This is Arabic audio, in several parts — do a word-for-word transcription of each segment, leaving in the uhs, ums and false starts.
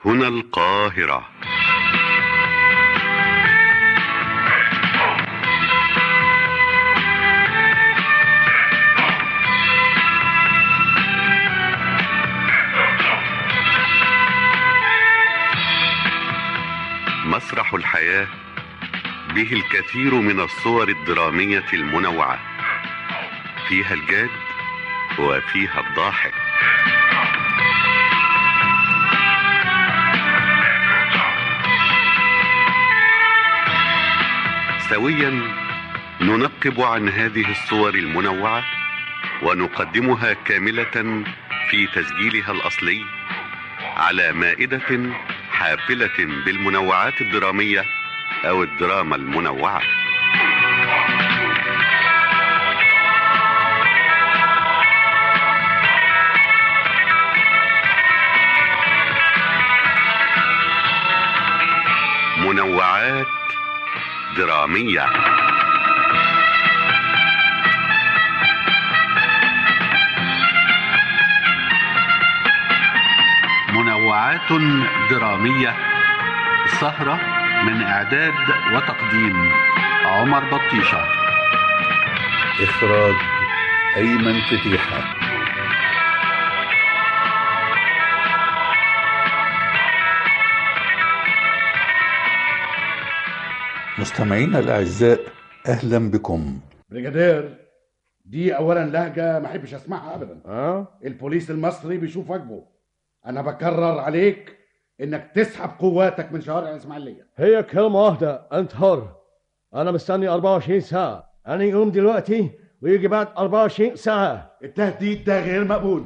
هنا القاهرة. مسرح الحياة به الكثير من الصور الدرامية المنوعة، فيها الجاد وفيها الضاحك. سويا ننقب عن هذه الصور المنوعة ونقدمها كاملة في تسجيلها الأصلي على مائدة حافلة بالمنوعات الدرامية أو الدراما المنوعة. منوعات درامية. منوعات درامية، سهرة من إعداد وتقديم عمر بطيشة، إخراج أيمن فتيحة. مستمعينا الأعزاء، أهلا بكم. بريجادير، دي أولا لهجة ما أحبش أسمعها أبدا. أه؟ البوليس المصري بيشوف واجبه. أنا بكرر عليك إنك تسحب قواتك من شوارع الإسماعيلية. هي كلمة واحدة، أنت حر. أنا مستني أربعة وعشرين ساعة. أنا يقوم دلوقتي ويجي بعد أربعة وعشرين ساعة. التهديد ده غير مقبول.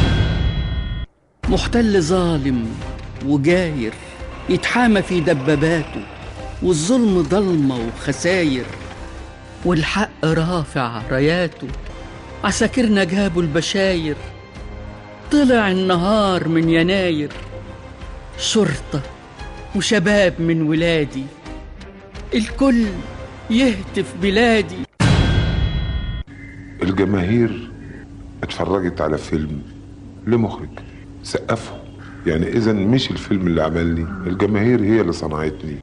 محتل ظالم وجاير يتحامى في دباباته، والظلم ضلمة وخساير، والحق رافع راياته. عساكرنا جابوا البشاير، طلع النهار من يناير. شرطة وشباب من ولادي، الكل يهتف بلادي. الجماهير اتفرجت على فيلم لمخرج سقفه، يعني إذن مش الفيلم اللي عملني، الجماهير هي اللي صنعتني.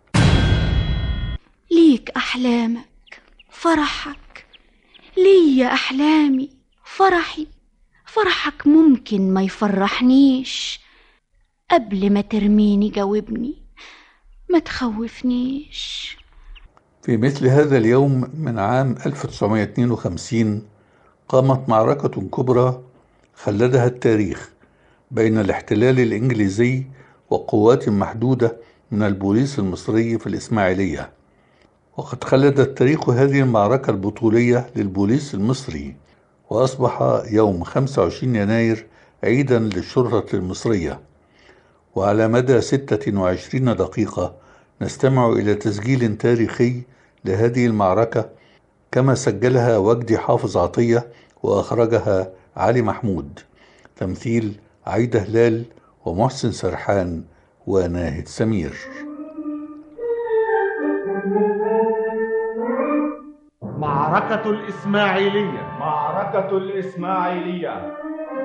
ليك أحلامك فرحك، ليا أحلامي فرحي. فرحك ممكن ما يفرحنيش، قبل ما ترميني جاوبني، ما تخوفنيش. في مثل هذا اليوم من عام ألف وتسعمائة واثنين وخمسين قامت معركة كبرى خلدها التاريخ بين الاحتلال الإنجليزي وقوات محدودة من البوليس المصري في الإسماعيلية. وقد خلد التاريخ هذه المعركة البطولية للبوليس المصري، وأصبح يوم خمسة وعشرين يناير عيدا للشرطة المصرية. وعلى مدى ستة وعشرين دقيقة نستمع إلى تسجيل تاريخي لهذه المعركة، كما سجلها وجدي حافظ عطية وأخرجها علي محمود. تمثيل عايدة هلال ومحسن سرحان وناهد سمير. معركة الإسماعيلية. معركة الإسماعيلية.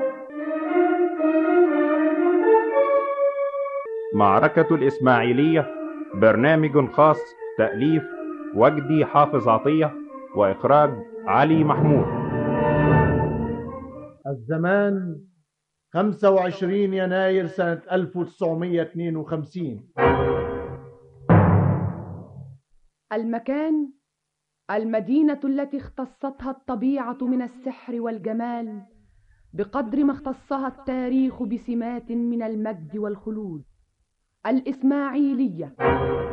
معركة الإسماعيلية برنامج خاص، تأليف وجدي حافظ عطية وإخراج علي محمود. الزمان خمسة وعشرين يناير سنة ألف وتسعمائة واثنين وخمسين. المكان المدينة التي اختصتها الطبيعة من السحر والجمال بقدر ما اختصها التاريخ بسمات من المجد والخلود. الإسماعيلية.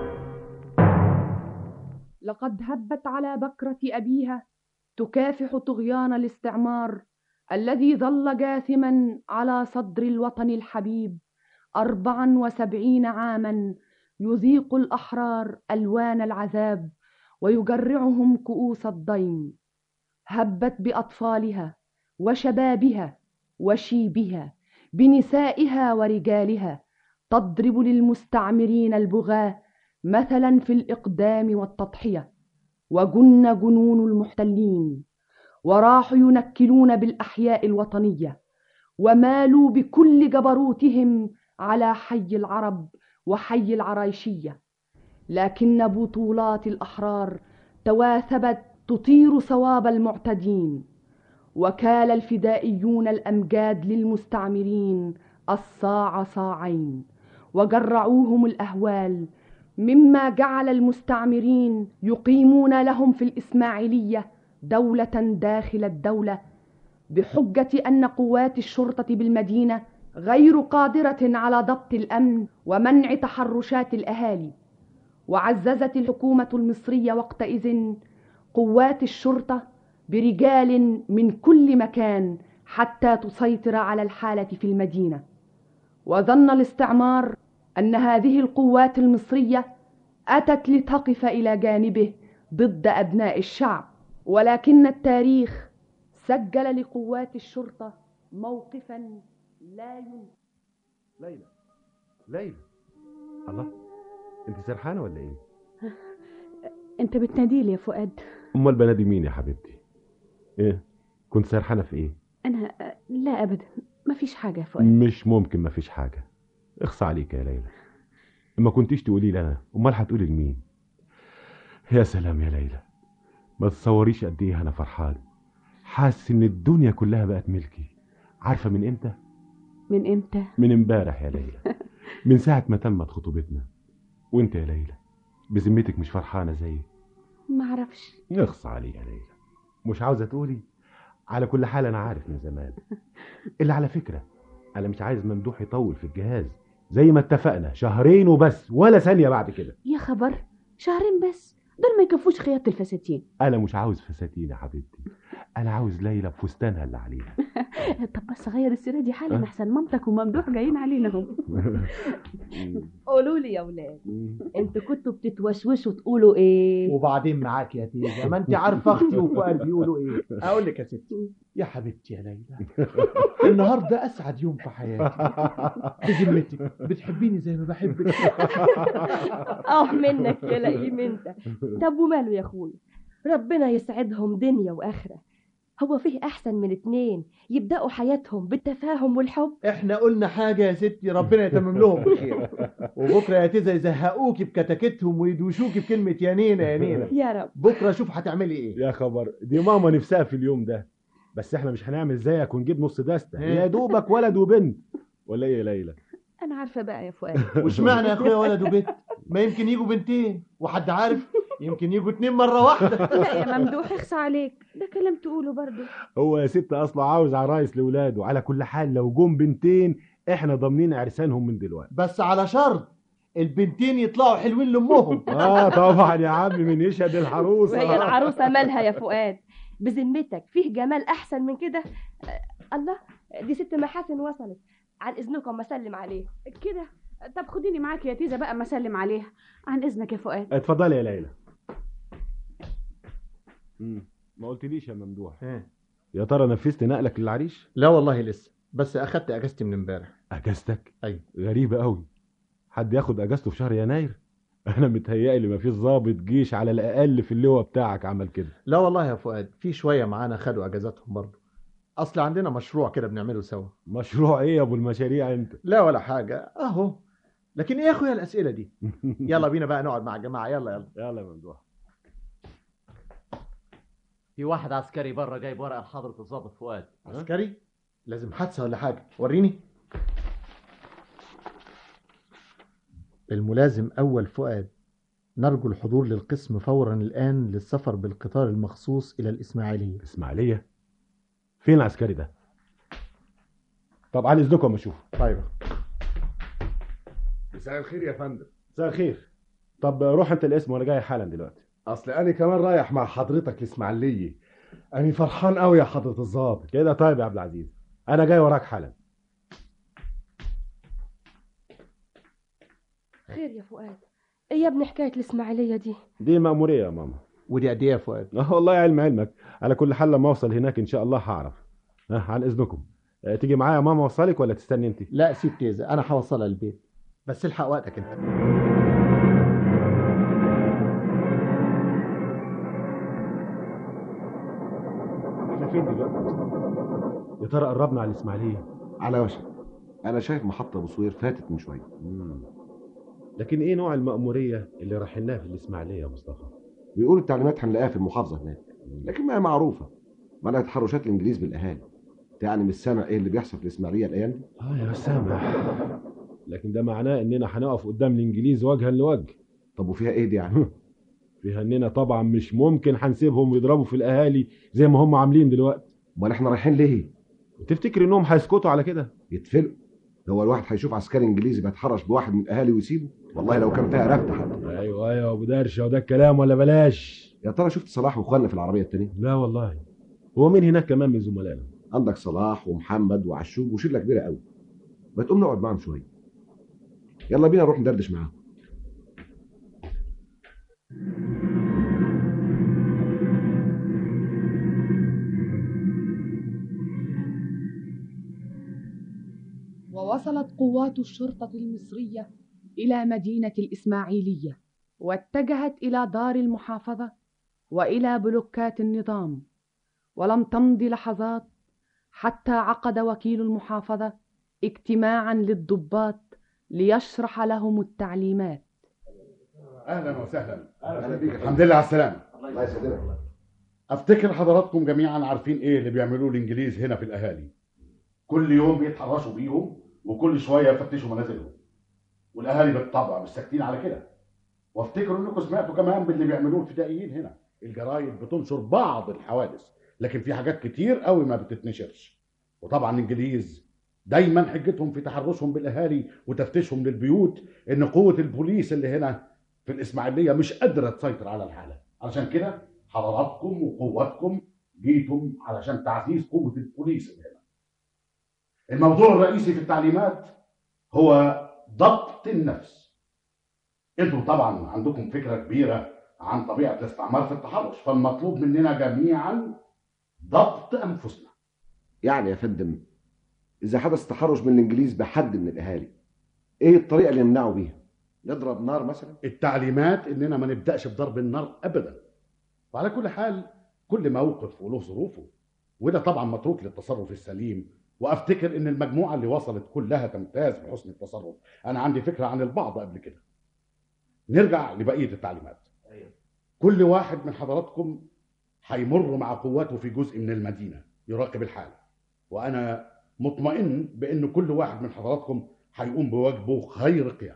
لقد هبت على بكرة أبيها تكافح طغيان الاستعمار الذي ظل جاثما على صدر الوطن الحبيب أربعا وسبعين عاما، يذيق الأحرار ألوان العذاب ويجرعهم كؤوس الضيم. هبت بأطفالها وشبابها وشيبها، بنسائها ورجالها، تضرب للمستعمرين البغاة مثلا في الإقدام والتضحية. وجن جنون المحتلين وراحوا ينكلون بالأحياء الوطنية، ومالوا بكل جبروتهم على حي العرب وحي العرايشية، لكن بطولات الأحرار تواثبت تطير ثواب المعتدين، وكال الفدائيون الأمجاد للمستعمرين الصاع صاعين، وجرعوهم الأهوال، مما جعل المستعمرين يقيمون لهم في الإسماعيلية دولة داخل الدولة، بحجة أن قوات الشرطة بالمدينة غير قادرة على ضبط الأمن ومنع تحرشات الأهالي. وعززت الحكومة المصرية وقتئذ قوات الشرطة برجال من كل مكان حتى تسيطر على الحالة في المدينة. وظن الاستعمار أن هذه القوات المصرية أتت لتقف إلى جانبه ضد أبناء الشعب، ولكن التاريخ سجل لقوات الشرطة موقفا لا يمكن. ليلى ليلى الله، انت سرحانه ولا ايه؟ انت بتناديلي يا فؤاد؟ امال بنادي مين يا حبيبتي؟ ايه كنت سرحانه في ايه؟ انا لا ابدا، مفيش حاجه يا فؤاد. مش ممكن مفيش حاجه، اخصى عليك يا ليلى. ما كنتيش تقولي لي انا، امال هتقولي لمين؟ يا سلام يا ليلى، ما تتصوريش قد ايه انا فرحان، حاسس ان الدنيا كلها بقت ملكي. عارفه من امتى؟ من امتى؟ من امبارح يا ليلى، من ساعه ما تمت خطوبتنا. وانت يا ليلى بذمتك مش فرحانه زيي؟ ما اعرفش. اخصى عليك يا ليلى، مش عاوزه تقولي؟ على كل حال انا عارف من زمان. اللي على فكره انا مش عايز ممدوح يطول في الجهاز، زي ما اتفقنا شهرين وبس، ولا ثانيه بعد كده. يا خبر، شهرين بس؟ دول ما يكفوش خياطة الفساتين. انا مش عاوز فساتين يا حبيبتي، انا عاوز ليلى بفستانها اللي عليها. طب بس غير السيره دي حالا، احسن مامتك وممدوح جايين علينا هم. قولوا لي يا ولاد، انتوا كنتوا بتتوشوشوا تقولوا ايه؟ وبعدين معاك يا تيجا، ما انت عارفه اختي وفؤاد بيقولوا ايه. اقول لك يا ستي يا حبيبتي يا ليلى، النهارده اسعد يوم في حياتي. بذمتك بتحبيني زي ما بحبك؟ اه منك يا لئيم انت. طب وماله يا اخويا، ربنا يسعدهم دنيا واخره. هو فيه احسن من اتنين يبداوا حياتهم بالتفاهم والحب؟ احنا قلنا حاجه يا ستي، ربنا يتمم لهم بخير. وبكره يا تيزا يزهقوكي بكتاكتهم ويدوشوكي بكلمه يا نينا يا نينا. يا رب. بكره شوف هتعملي ايه. يا خبر، دي ماما نفسها في اليوم ده، بس احنا مش هنعمل زيك ونجيب نص دستة، يا دوبك ولد وبنت. ولا ايه يا ليلى؟ انا عارفه بقى يا فؤاد. وش معنى يا اخويا ولد وبنت؟ ما يمكن يجوا بنتين، وحد عارف يمكن يجوا اتنين مره واحده. لا يا ممدوح اخصى عليك، ده كلام تقوله برضه. هو يا ست اصلا عاوز عرايس لاولاده. على كل حال لو جم بنتين احنا ضامنين عرسانهم من دلوقتي، بس على شرط البنتين يطلعوا حلوين لامهم. اه طبعا يا عم، من يشهد العروسه. وهي العروسه مالها يا فؤاد؟ بذمتك فيه جمال احسن من كده؟ آه الله، دي ست محاسن وصلت، عن اذنكم ما اسلم عليه كده. طب خديني معاك يا تيزا بقى ما اسلم عليها. عن اذنك يا فؤاد. اتفضلي يا ليلى. امم ما قلتليش يا ممدوح، ايه يا ترى نفذت نقلك للعريش؟ لا والله لسه، بس اخدت اجازتي من امبارح. اجازتك؟ ايوه. غريبه قوي، حد ياخد اجازته في شهر يناير؟ انا متهيألي ما فيش ضابط جيش على الاقل في اللواء بتاعك عمل كده. لا والله يا فؤاد، في شويه معانا خدوا اجازاتهم برضه، اصل عندنا مشروع كده بنعمله سوا. مشروع ايه يا ابو المشاريع انت؟ لا ولا حاجه اهو. لكن ايه يا اخويا الاسئله دي؟ يلا بينا بقى نقعد مع الجماعه. يلا يلا يلا يا ممدوح. في واحد عسكري بره جايب ورقه لحضره الضابط فؤاد. عسكري؟ لازم حادثه ولا حاجه، وريني. الملازم اول فؤاد، نرجو الحضور للقسم فورا الان للسفر بالقطار المخصوص الى الاسماعيليه. اسماعيليه؟ فين العسكري ده؟ طب على اذنكم اشوف. طيب. مساء الخير يا فندم. مساء الخير. طب روح انت الاسم وانا جاي حالا دلوقتي. اصل انا كمان رايح مع حضرتك الاسماعيليه، انا فرحان قوي يا حضره الضابط. كده طيب يا عبد العزيز، انا جاي وراك حالا. خير يا فؤاد؟ ايه يا ابني حكايه الاسماعيليه دي؟ دي مأمورية يا ماما. ودي قد ايه يا فؤاد؟ اه والله علم علمك، على كل حال لما اوصل هناك ان شاء الله هعرف. ها عن اذنكم، اه تيجي معايا يا ماما اوصلك ولا تستني انت؟ لا سيب تيزا، انا هوصلها البيت، بس الحق وقتك انت. احنا فين دلوقتي؟ يا ترى قربنا على الاسماعيليه؟ على وشك. انا شايف محطه ابو صوير فاتت من شويه. لكن ايه نوع المأمورية اللي رايحينها في الاسماعيلية يا مصطفى؟ بيقولوا التعليمات هنلاقيها في المحافظه هناك، لكن ما هي معروفه. منع تحرشات الانجليز بالاهالي. يعني مش سامع ايه اللي بيحصل في الاسماعيليه الايام دي؟ اه يا سامع، لكن ده معناه اننا هنقف قدام الانجليز وجها لوجه. طب وفيها ايه دي يعني؟ فيها اننا طبعا مش ممكن هنسيبهم يضربوا في الاهالي زي ما هم عاملين دلوقتي. امال احنا رايحين ليه؟ تفتكر انهم هيسكتوا على كده؟ يتفلقوا. هو الواحد هيشوف عسكري انجليزي بيتحرش بواحد من الاهالي ويسيبه؟ والله لو كان فيها رفد حتى. ايوه ايوه ابو درشه، وده الكلام ولا بلاش؟ يا ترى شفت صلاح واخواننا في العربيه التانيه؟ لا والله. هو مين هناك كمان من زملائنا؟ عندك صلاح ومحمد وعشوب وشله كبيره قوي. ما تقوم نقعد معاهم شويه. يلا بينا نروح ندردش معاهم. ووصلت قوات الشرطة المصرية إلى مدينة الإسماعيلية، واتجهت إلى دار المحافظة وإلى بلوكات النظام. ولم تمض لحظات حتى عقد وكيل المحافظة اجتماعا للضباط ليشرح لهم التعليمات. اهلا وسهلا. اهلا بيك. الحمد لله على السلامه. الله يسلمك. افتكر حضراتكم جميعا عارفين ايه اللي بيعملوه الانجليز هنا في الاهالي. كل يوم بيتحرشوا بيهم وكل شويه يفتشوا منازلهم، والاهالي بالطبع مش ساكتين على كده. وافتكروا انكم سمعتوا كمان باللي بيعملوه الفدائيين هنا. الجرايد بتنشر بعض الحوادث، لكن في حاجات كتير قوي ما بتتنشرش. وطبعا الانجليز دايما حجتهم في تحرشهم بالاهالي وتفتيشهم للبيوت ان قوه البوليس اللي هنا في الاسماعيليه مش قادره تسيطر على الحاله. علشان كده حضراتكم وقواتكم جيتم علشان تعزيز قوه البوليس اللي هنا. الموضوع الرئيسي في التعليمات هو ضبط النفس. انتم طبعا عندكم فكره كبيره عن طبيعه الاستعمار في التحرش، فالمطلوب مننا جميعا ضبط انفسنا. يعني يا فندم، اذا حدث تحرش من الانجليز بحد من الاهالي، ايه الطريقه اللي نمنعه بيها؟ نضرب نار مثلا؟ التعليمات اننا ما نبداش بضرب النار ابدا. وعلى كل حال كل موقف وله ظروفه، وده طبعا متروك للتصرف السليم. وافتكر ان المجموعه اللي وصلت كلها تمتاز بحسن التصرف. انا عندي فكره عن البعض قبل كده. نرجع لبقيه التعليمات. كل واحد من حضراتكم هيمر مع قواته في جزء من المدينه يراقب الحال، وانا مطمئن بان كل واحد من حضراتكم هيقوم بواجبه خير قيام.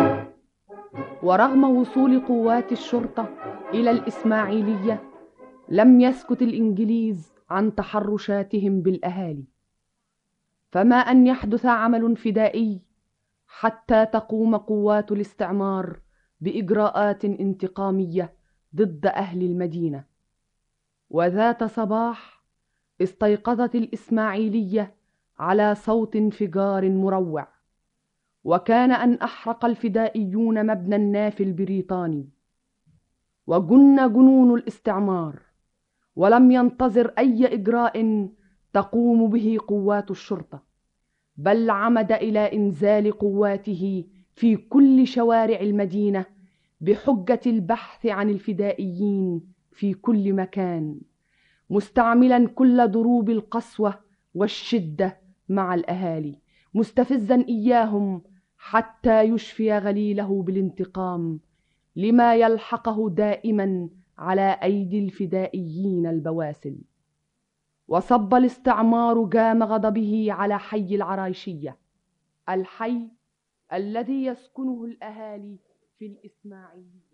ورغم وصول قوات الشرطة إلى الإسماعيلية، لم يسكت الإنجليز عن تحرشاتهم بالأهالي، فما أن يحدث عمل فدائي حتى تقوم قوات الاستعمار بإجراءات انتقامية ضد أهل المدينة. وذات صباح استيقظت الإسماعيلية على صوت انفجار مروع، وكان أن أحرق الفدائيون مبنى النافي البريطاني. وجن جنون الاستعمار، ولم ينتظر أي إجراء تقوم به قوات الشرطة، بل عمد إلى إنزال قواته في كل شوارع المدينة بحجة البحث عن الفدائيين في كل مكان، مستعملا كل ضروب القسوة والشدة مع الأهالي، مستفزا إياهم حتى يشفي غليله بالانتقام لما يلحقه دائما على أيدي الفدائيين البواسل. وصب الاستعمار جام غضبه على حي العرايشية، الحي الذي يسكنه الأهالي في الإسماعيلية.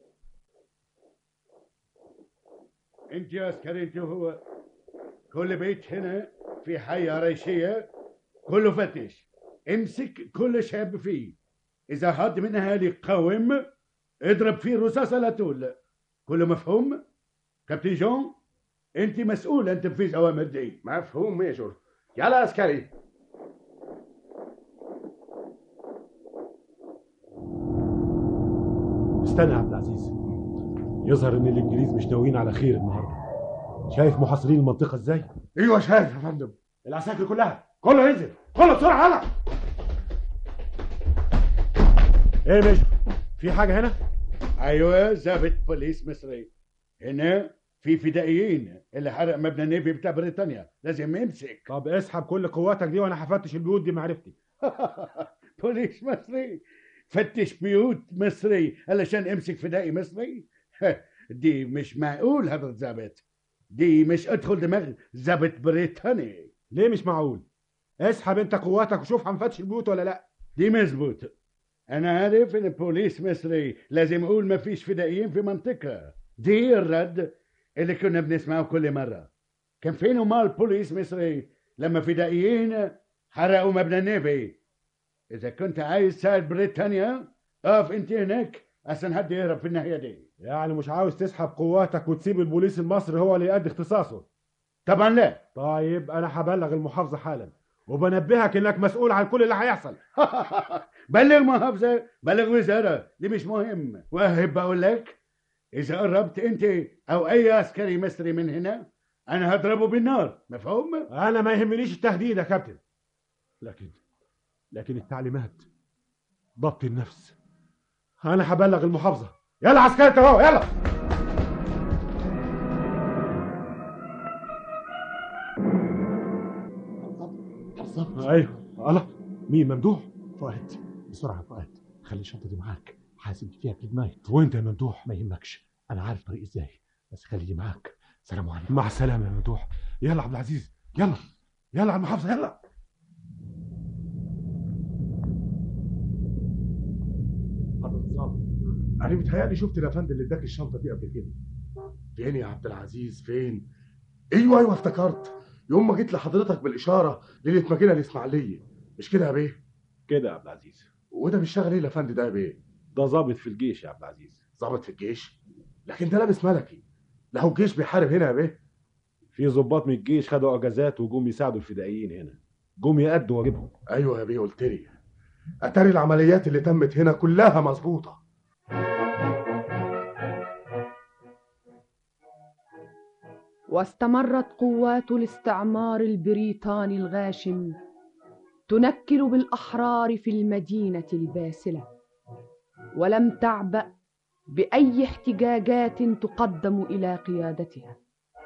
انت يا عسكري، انت وهو، كل بيت هنا في حي عرايشية كله فتش. امسك كل شاب فيه، اذا حد من اهالي قاوم اضرب فيه رصاصة لا تول. كله مفهوم؟ كابتن جون، انت مسؤول عن تنفيذ اوامر دي. مفهوم ميجور. يلا عسكري. استنى يا عبد العزيز، يظهر ان الانجليز مش ناويين على خير النهارده. شايف محاصرين المنطقه ازاي؟ ايوه شايف يا فندم. العساكر كلها، كله ينزل، كله بسرعه يلا. ايه مش في حاجه هنا؟ ايوه ضابط بوليس مصري هنا، في فدائيين اللي حرق مبنى النيفي بتاع بريطانيا، لازم يمسك. طب اسحب كل قواتك دي وانا هفتش البيوت دي معرفتي. بوليس مصري فتش بيوت مصري علشان امسك فدائي مصري؟ دي مش معقول هذا الضابط، دي مش ادخل دماغ ضابط بريطاني. ليه مش معقول؟ اسحب انت قواتك وشوف هنفتش البيوت ولا لا. دي مظبوط، انا عارف ان بوليس مصري لازم اقول ما فيش فدائيين في منطقة. دي الرد اللي كنا بنسمعه كل مرة. كان فين امال بوليس مصري لما فدائيين حرقوا مبنى النيفي؟ اذا كنت عايز تساعد بريطانيا اقف انت هناك عشان حد يهرب في الناحية دي. يعني مش عاوز تسحب قواتك وتسيب البوليس المصري هو اللي يؤدي اختصاصه؟ طبعا لا. طيب انا هبلغ المحافظة حالا وبنبهك انك مسؤول عن كل اللي هيحصل. بلغ محافظة، بلغ وزارة، دي مش مهم. واهب بقول لك اذا قربت انت او اي عسكري مصري من هنا انا هضربه بالنار، مفهوم؟ انا ما يهمنيش التهديد يا كابتن، لكن لكن التعليمات ضبط النفس. انا هبلغ المحافظة. يلا عسكري انت اهو، يلا. بالظبط. ايوه. الله، مين؟ ممدوح؟ فؤاد، بسرعة فؤاد، خلي الشنطة دي معاك، حاسب فيها كلمات. وانت يا ممدوح؟ ما يهمكش، انا عارف طريق ازاي، بس خلي دي معاك. سلام عليكم. مع السلامة يا ممدوح. يلا عبد العزيز، يلا يلا على المحافظة، يلا. حضرة الظابط، انا متهيألي شفت الافندي اللي اداك الشنطة دي قبل كده. فين يا عبد العزيز فين؟ ايوه ايوه افتكرت، يوم ما جيت لحضرتك بالاشاره ليله ما جينا الاسماعيليه، مش كده يا بيه؟ كده يا عبد العزيز. وده بيشتغل ايه الافندي ده يا بيه؟ ده ضابط في الجيش يا عبد العزيز. ضابط في الجيش؟ لكن ده لابس ملكي، لا هو الجيش بيحارب هنا يا بيه؟ في ضباط من الجيش خدوا اجازات وجم يساعدوا الفدائيين هنا، جم يأدوا واجبهم. ايوه يا بيه قلت لي، اتاري العمليات اللي تمت هنا كلها مظبوطه. واستمرت قوات الاستعمار البريطاني الغاشم تنكل بالأحرار في المدينة الباسلة، ولم تعبأ بأي احتجاجات تقدم إلى قيادتها.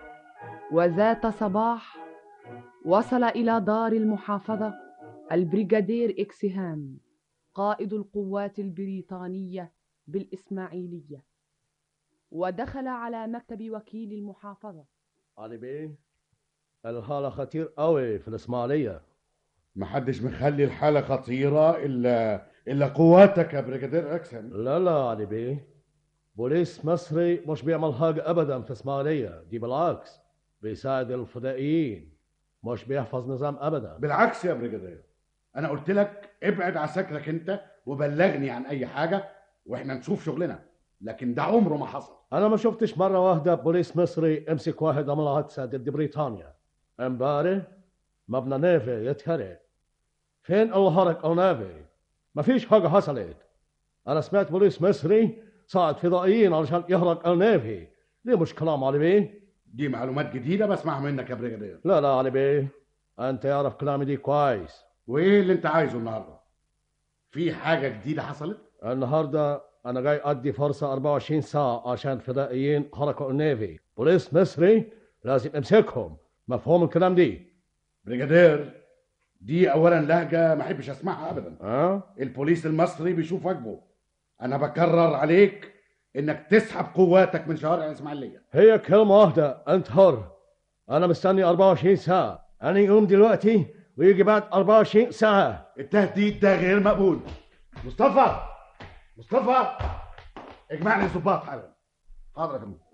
وذات صباح وصل إلى دار المحافظة البريغادير إكسهام قائد القوات البريطانية بالإسماعيلية، ودخل على مكتب وكيل المحافظة. علي بيه، الحالة خطير قوي في الإسماعيلية. محدش مخلي الحالة خطيرة إلا إلا قواتك يا بريغادير إكسهام. لا لا علي بيه، بوليس مصري مش بيعمل حاجة أبدا في إسماعيلية، دي بالعكس بيساعد الفدائيين، مش بيحفظ نظام أبدا. بالعكس يا بريغادير، أنا قلت لك ابعد عساكرك أنت وبلغني عن أي حاجة وإحنا نشوف شغلنا، لكن ده عمره ما حصل. أنا ما شفتش مرة واحدة بوليس مصري امسك واحد عمل حادثة ضد بريطانيا. امبارح مبنى نيفي يتحرق، فين الحرق أو نيفي؟ ما فيش حاجة حصلت. أنا سمعت بوليس مصري صعد فضائيين علشان يحرق النيفي، دي مش كلام علي بيه؟ دي معلومات جديدة بسمعها منك يا بريغادير. لا لا علي بيه، أنت يعرف كلامي دي كويس. وإيه اللي أنت عايزه النهاردة؟ في حاجة جديدة حصلت؟ النهاردة أنا جاي أدي فرصة أربعة وعشرين ساعة عشان فدائيين حركوا النيفي، بوليس مصري لازم امسكهم، مفهوم الكلام دي؟ بريغادير، دي أولا لهجة ما أحبش أسمعها أبدا. أه؟ البوليس المصري بيشوف واجبه. أنا بكرر عليك إنك تسحب قواتك من شوارع الإسماعيلية. هي كلمة واحدة، أنت حر. أنا مستني أربعة وعشرين ساعة، أنا يقوم دلوقتي ويجي بعد أربعة وعشرين ساعة. التهديد ده غير مقبول. مصطفى مصطفى اجمع لي الضباط حالا. حاضر يا فندم.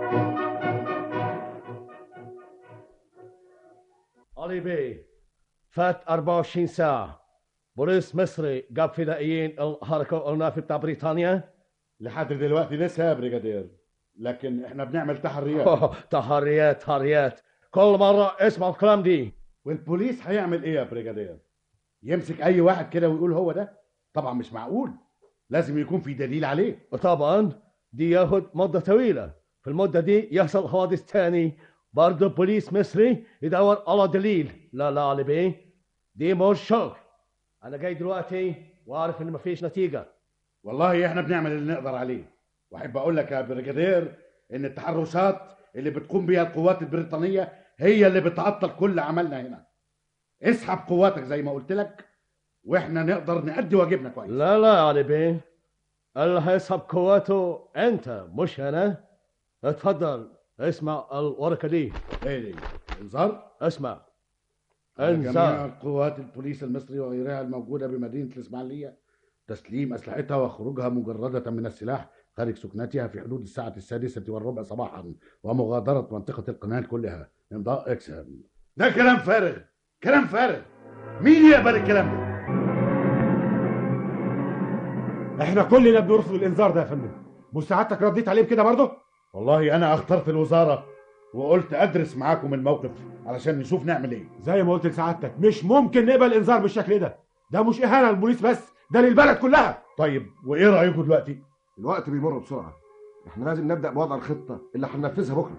علي بيه، فات أربعة وعشرين ساعة، بوليس مصري جاب فدائيين الحركة النافي بتاع بريطانيا؟ لحد دلوقتي لسه يا بريغادير، لكن احنا بنعمل تحريات. تحريات تحريات، كل مرة اسمع الكلام دي. والبوليس هيعمل ايه يا بريغادير؟ يمسك اي واحد كده ويقول هو ده؟ طبعا مش معقول، لازم يكون في دليل عليه. وطبعا دي ياخد مدة طويلة، في المدة دي يحصل حوادث تاني، برضه بوليس مصري يدور على دليل. لا لا علي بيه، دي مش شغل. انا جاي دلوقتي وعارف ان مفيش نتيجة. والله احنا بنعمل اللي نقدر عليه، واحب اقول لك يا بريغادير ان التحرشات اللي بتقوم بيها القوات البريطانية هي اللي بتعطل كل عملنا هنا. اسحب قواتك زي ما قلت لك واحنا نقدر نأدي واجبنا كويس. لا لا يا علي بيه، اللي هيسحب قواته انت مش انا. اتفضل اسمع الورقه دي. ايه دي؟ انذار؟ اسمع. انذار جميع قوات البوليس المصري وغيرها الموجوده بمدينه الاسماعيليه تسليم اسلحتها وخروجها مجرده من السلاح خارج سكنتها في حدود الساعه السادسه والربع صباحا ومغادره منطقه القناه كلها. امضاء اكسل. ده كلام فارغ، كلام فارغ. مين يقبل الكلام ده؟ احنا كلنا بنرفض الانذار ده يا فندم. مساعدتك رديت عليه بكده برضه؟ والله انا اخترت الوزاره وقلت ادرس معاكم الموقف علشان نشوف نعمل ايه. زي ما قلت لسعادتك مش ممكن نقبل انذار بالشكل ده. ده مش اهانه للبوليس بس، ده للبلد كلها. طيب وايه رايكم دلوقتي؟ الوقت بيمر بسرعه، احنا لازم نبدا بوضع الخطه اللي هننفذها بكره.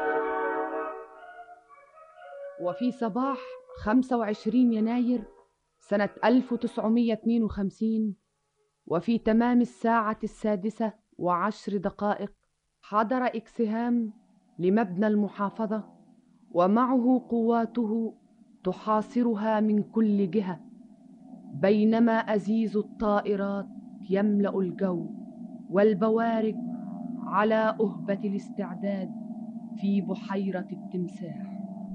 وفي صباح خمسة وعشرين يناير سنة ألف وتسعمائة واثنين وخمسين وفي تمام الساعة السادسة وعشر دقائق حضر إكسهام لمبنى المحافظة ومعه قواته تحاصرها من كل جهة، بينما أزيز الطائرات يملأ الجو والبوارج على أهبة الاستعداد في بحيرة التمساح.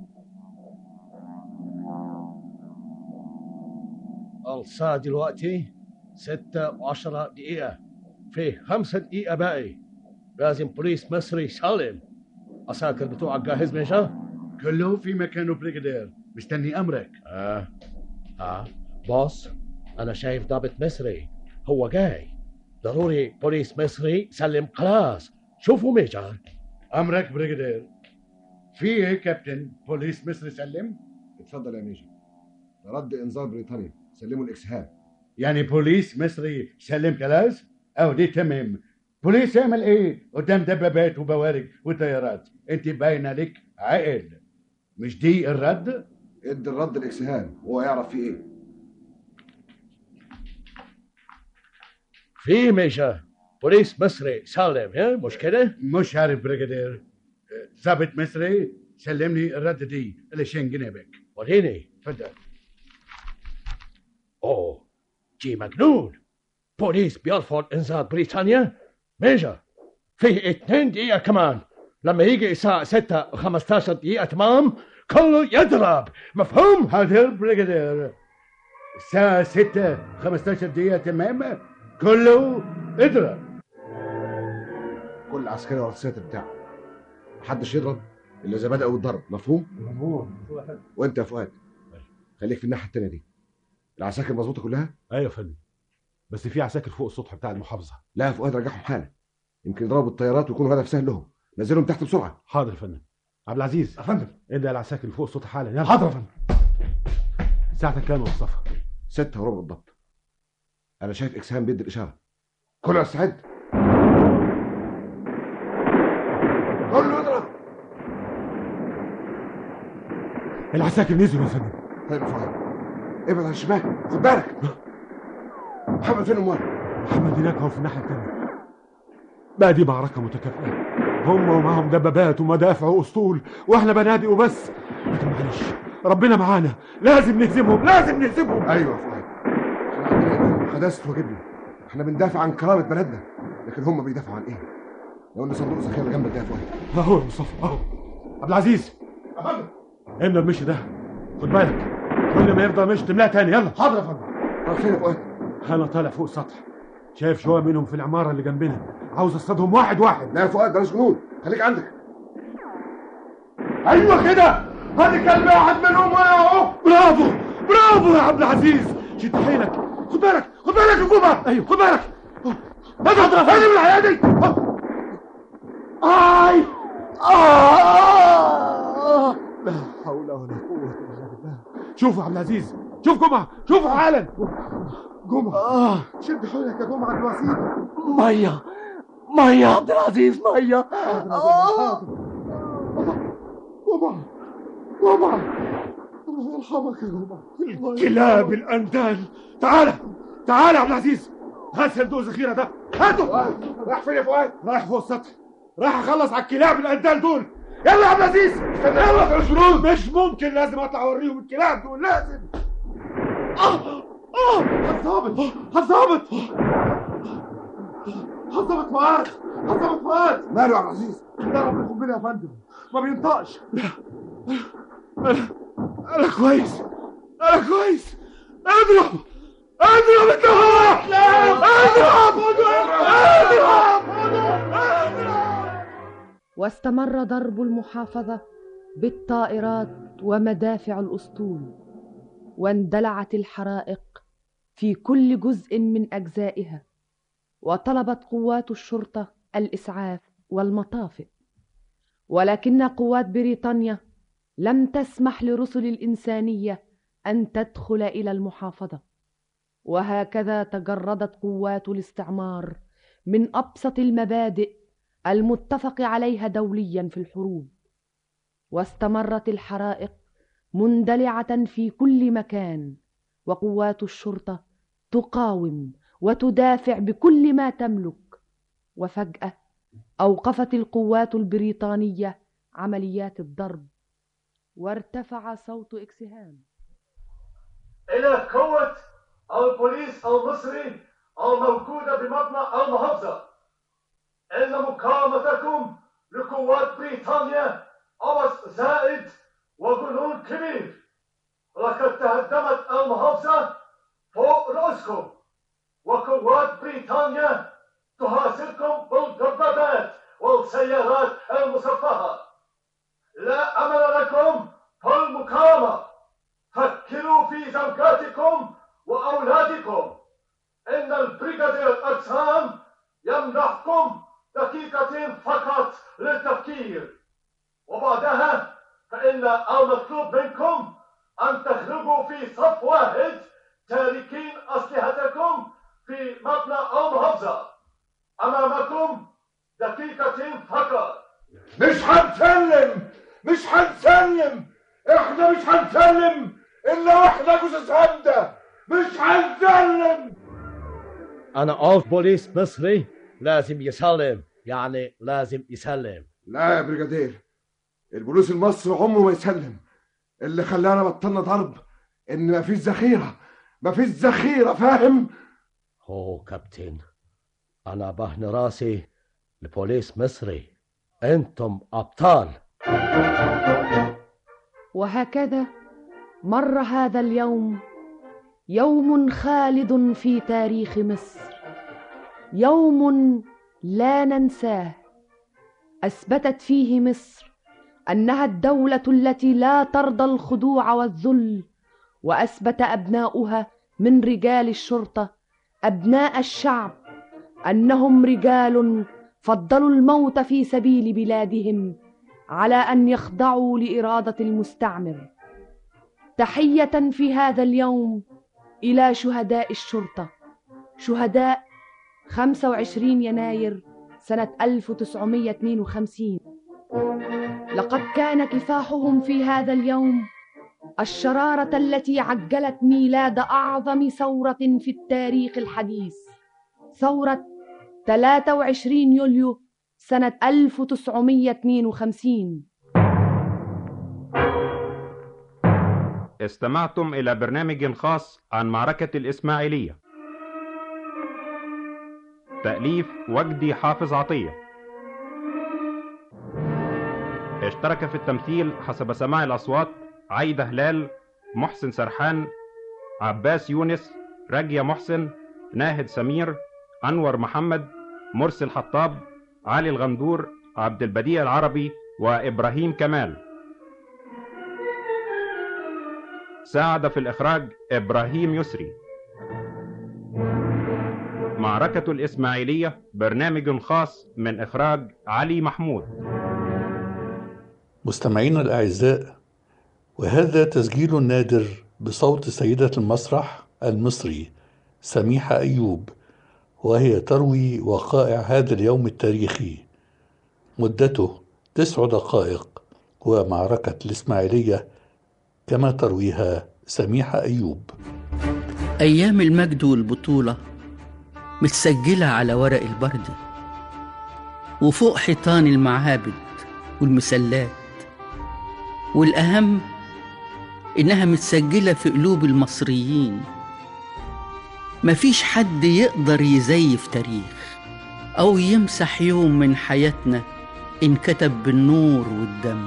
الساعة دلوقتي ستة وعشرة دقيقة، في خمسة دقيقة باقي. لازم بوليس مصري سالم. عساكر بتوعك جاهز ميشا؟ كله في مكانه بريجادير، مستني أمرك. آه آه بوس، أنا شايف ضابط مصري هو جاي. ضروري بوليس مصري سلم خلاص. شوفوا ميجر. أمرك بريجادير. في ايه كابتن؟ بوليس مصري سلم؟ اتفضل يا ميجر، ده رد انذار بريطانيا، سلموا الاكسهام. يعني بوليس مصري سلم خلاص؟ أو دي تمام. بوليس يعمل ايه قدام دبابات وبوارج وطيارات؟ انت باينه لك عقل. مش دي الرد؟ ادي الرد الاكسهام وهو يعرف فيه ايه. في ميشا بوليس مصري سالم، ها مش كده؟ مش عارف بريجادير. ضابط مصري سلمني الرد دي اللي شين جنبك. وريني. تفضل. اوه جي مجنون. بوليس بيرفض انذار بريطانيا؟ ميجر فيه اتنين دقيقة كمان. لما يجي الساعة ستة وخمسة عشر دقيقة تمام كله يضرب. مفهوم؟ حاضر بريجادير. الساعة ستة خمسة عشر دقيقة تمام كله اضرب. كل عسكري ورا السيطر بتاعه، محدش يضرب الا اذا بدأوا بالضرب. مفهوم؟ مفهوم. وانت يا فؤاد خليك في الناحية التانية دي. العساكر مظبوطة كلها؟ ايوه يا فندم، بس في عساكر فوق السطح بتاع المحافظة. لا يا فؤاد رجعهم حالا، يمكن يضربوا الطيارات ويكونوا هدف سهل لهم. نزلهم تحت بسرعة. حاضر يا فندم. عبد العزيز. يا فندم. ادي العساكر اللي فوق السطح حالا. يلا. حاضر يا فندم. ساعتك كام يا مصطفى؟ ستة وربع بالضبط. أنا شايف إكسهام بيدي الإشارة. كله استعد. كله يضرب. العساكر نزلوا يا فندم. طيب يا فؤاد ابعد عن الشباك، خد بالك. محمد فين امال؟ محمد هناك اهو في الناحيه الثانيه. بقى دي معركه متكافئه، هم ومعهم دبابات ومدافع واسطول واحنا بنادق وبس. لكن معلش ربنا معانا، لازم نهزمهم، لازم نهزمهم. ايوه يا فؤاد، احنا عندنا حداثه واجبنا. احنا بندافع عن كرامه بلدنا، لكن هم بيدافعوا عن ايه؟ لو ان صندوق ذخيره جنبك ده يا فؤاد. اهو يا مصطفى اهو. عبد العزيز املى المشي ده، خد بالك كل ما يفضل مشي تملاه تاني. يلا. حاضر يا فندم. راح فين يا فؤاد؟ انا طالع فوق السطح، شايف شويه منهم في العماره اللي جنبنا، عاوز اصطادهم واحد واحد. لا يا فؤاد بلاش جنون، خليك عندك. ايوه كده، هادي كلب واحد منهم وانا اهو. برافو برافو يا عبد العزيز، شد حيلك، خد بالك خد بالك يا جوبا. ايوه خد بالك. اضرب هادي من الحياه دي. اي اه لا حول ولا قوه الا بالله. شوفوا يا عبد العزيز، شوف جمعه، شوفوا حالا. جمعه آه. شد حيلك يا جمعه الوسيط. ميه ميه يا عبد العزيز، ميه. آه. جمعه جمعه الله يرحمك يا جمعه. الكلاب الاندال. تعالى تعالى يا عبد العزيز، هات صندوق الذخيره ده، هاته. رايح فين يا فؤاد؟ رايح فوق السطح، رايح اخلص على الكلاب الاندال دول. يلا يا عبد العزيز. يلا في الجنود. مش ممكن، لازم اطلع اوريهم الكلاب دول، لازم. آه. هالظابط هالظابط هالظابط فؤاد هالظابط فؤاد ماله يا عبد العزيز؟ ضرب القنبله يا فندم ما بينطقش. انا انا كويس انا كويس. اضرب اضرب انت هو. لا اضرب اضرب اضرب. واستمر ضرب المحافظة بالطائرات ومدافع الأسطول، واندلعت الحرائق في كل جزء من أجزائها، وطلبت قوات الشرطة الإسعاف والمطافئ، ولكن قوات بريطانيا لم تسمح لرسل الإنسانية أن تدخل إلى المحافظة. وهكذا تجردت قوات الاستعمار من أبسط المبادئ المتفق عليها دوليا في الحروب، واستمرت الحرائق مندلعة في كل مكان، وقوات الشرطة تقاوم وتدافع بكل ما تملك. وفجأة أوقفت القوات البريطانية عمليات الضرب، وارتفع صوت إكسهام: إلى قوة البوليس المصري الموجودة بمبنى المحافظة، إن مقاومتكم لقوات بريطانيا أمر زائد وجنون كبير. لقد تهدمت المحافظة فوق رؤوسكم، وقوات بريطانيا تحاصركم بالدبابات والسيارات المصفحة. لا أمل لكم في المقاومة. فكروا في زوجاتكم وأولادكم. إن البريغادير أجسام يمنحكم دقيقة فقط للتفكير، وبعدها فإن المطلوب منكم أن تخرجوا في صف واحد تاركين أسلحتكم في مبنى المحافظة. أمامكم دقيقة فقط. مش هنسلم مش هنسلم احنا مش هنسلم الا واحنا جثث هامده. مش هنسلم. أنا قلت بوليس مصري لازم يسلم، يعني لازم يسلم. لا يا بريجادير، البوليس المصري عمره ما يسلم. اللي خلانا بطلنا ضرب ان مفيش ذخيره مفيش ذخيره فاهم؟ هو كابتن، أنا بهن راسي لبوليس مصري، أنتم أبطال. وهكذا مر هذا اليوم، يوم خالد في تاريخ مصر، يوم لا ننساه. أثبتت فيه مصر أنها الدولة التي لا ترضى الخضوع والذل، وأثبت أبناؤها من رجال الشرطة أبناء الشعب أنهم رجال فضلوا الموت في سبيل بلادهم على أن يخضعوا لإرادة المستعمر. تحية في هذا اليوم إلى شهداء الشرطة، شهداء خمسة وعشرين يناير سنة ألف وتسعمائة واثنين وخمسين. لقد كان كفاحهم في هذا اليوم الشرارة التي عجلت ميلاد أعظم ثورة في التاريخ الحديث، ثورة ثلاثة وعشرين يوليو سنة ألف وتسعمائة واثنين وخمسين. استمعتم إلى برنامج خاص عن معركة الإسماعيلية، تأليف وجدي حافظ عطية. اشترك في التمثيل حسب سماع الأصوات عايدة هلال، محسن سرحان، عباس يونس، راجية محسن، ناهد سمير، أنور محمد، مرسي الحطاب، علي الغندور، عبد البديع العربي، وإبراهيم كمال. ساعد في الإخراج إبراهيم يسري. معركة الإسماعيلية برنامج خاص من إخراج علي محمود. مستمعينا الأعزاء، وهذا تسجيل نادر بصوت سيدة المسرح المصري سميحة أيوب، وهي تروي وقائع هذا اليوم التاريخي. مدته تسع دقائق، ومعركة الإسماعيلية كما ترويها سميحة أيوب. أيام المجد والبطولة متسجلة على ورق البردي وفوق حيطان المعابد والمسلات، والأهم إنها متسجلة في قلوب المصريين مفيش حد يقدر يزيف تاريخ أو يمسح يوم من حياتنا انكتب بالنور والدم.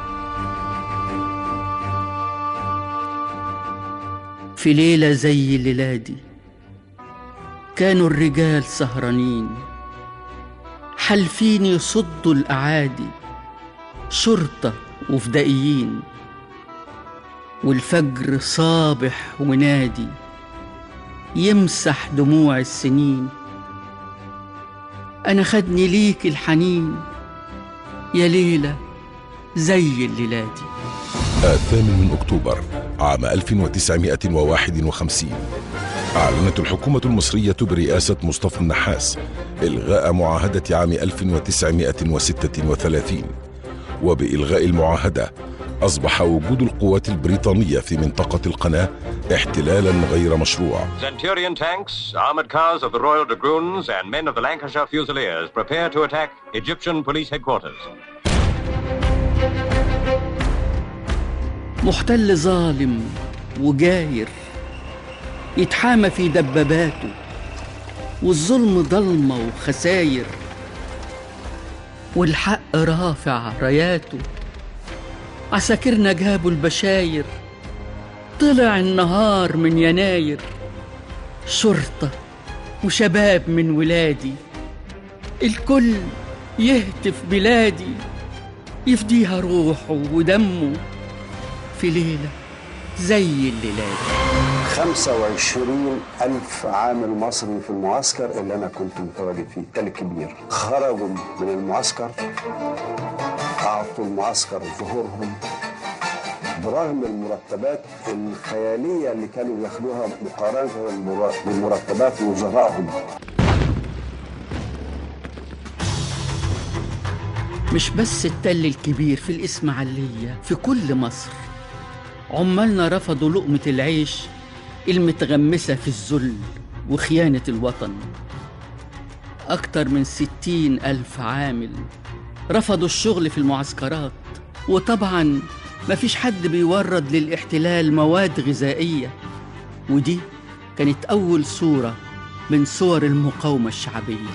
في ليلة زي الليلة دي كانوا الرجال سهرانين حالفين يصدوا الأعادي، شرطة وفدائيين، والفجر صابح ونادي يمسح دموع السنين. أنا خدني ليك الحنين يا ليلة زي الليلة دي. الثامن من أكتوبر عام ألف وتسعمائة وواحد وخمسين أعلنت الحكومة المصرية برئاسة مصطفى النحاس إلغاء معاهدة عام ألف وتسعمائة وستة وثلاثين، وبإلغاء المعاهدة أصبح وجود القوات البريطانية في منطقة القناة احتلالا غير مشروع. Centurion tanks, armored cars of the Royal Dragoons and men of the Lancashire Fusiliers prepare to attack Egyptian police headquarters. محتل ظالم وجاير يتحامى في دباباته، والظلم ضلمة وخساير، والحق رافع راياته. عساكرنا جابوا البشاير، طلع النهار من يناير، شرطة وشباب من ولادي، الكل يهتف بلادي يفديها روحه ودمه في ليلة زي الليلة دي. خمسة وعشرين ألف عامل مصري في المعسكر اللي أنا كنت متواجد فيه، تل كبير، خرجوا من المعسكر، أعطوا المعسكر ظهورهم برغم المرتبات الخيالية اللي كانوا بياخدوها مقارنة بمرتبات وزرائهم. مش بس التل الكبير في الإسماعيلية، في كل مصر عمالنا رفضوا لقمة العيش المتغمسة في الذل وخيانة الوطن. أكتر من ستين ألف عامل رفضوا الشغل في المعسكرات، وطبعا مفيش حد بيورد للاحتلال مواد غذائية، ودي كانت أول صورة من صور المقاومة الشعبية.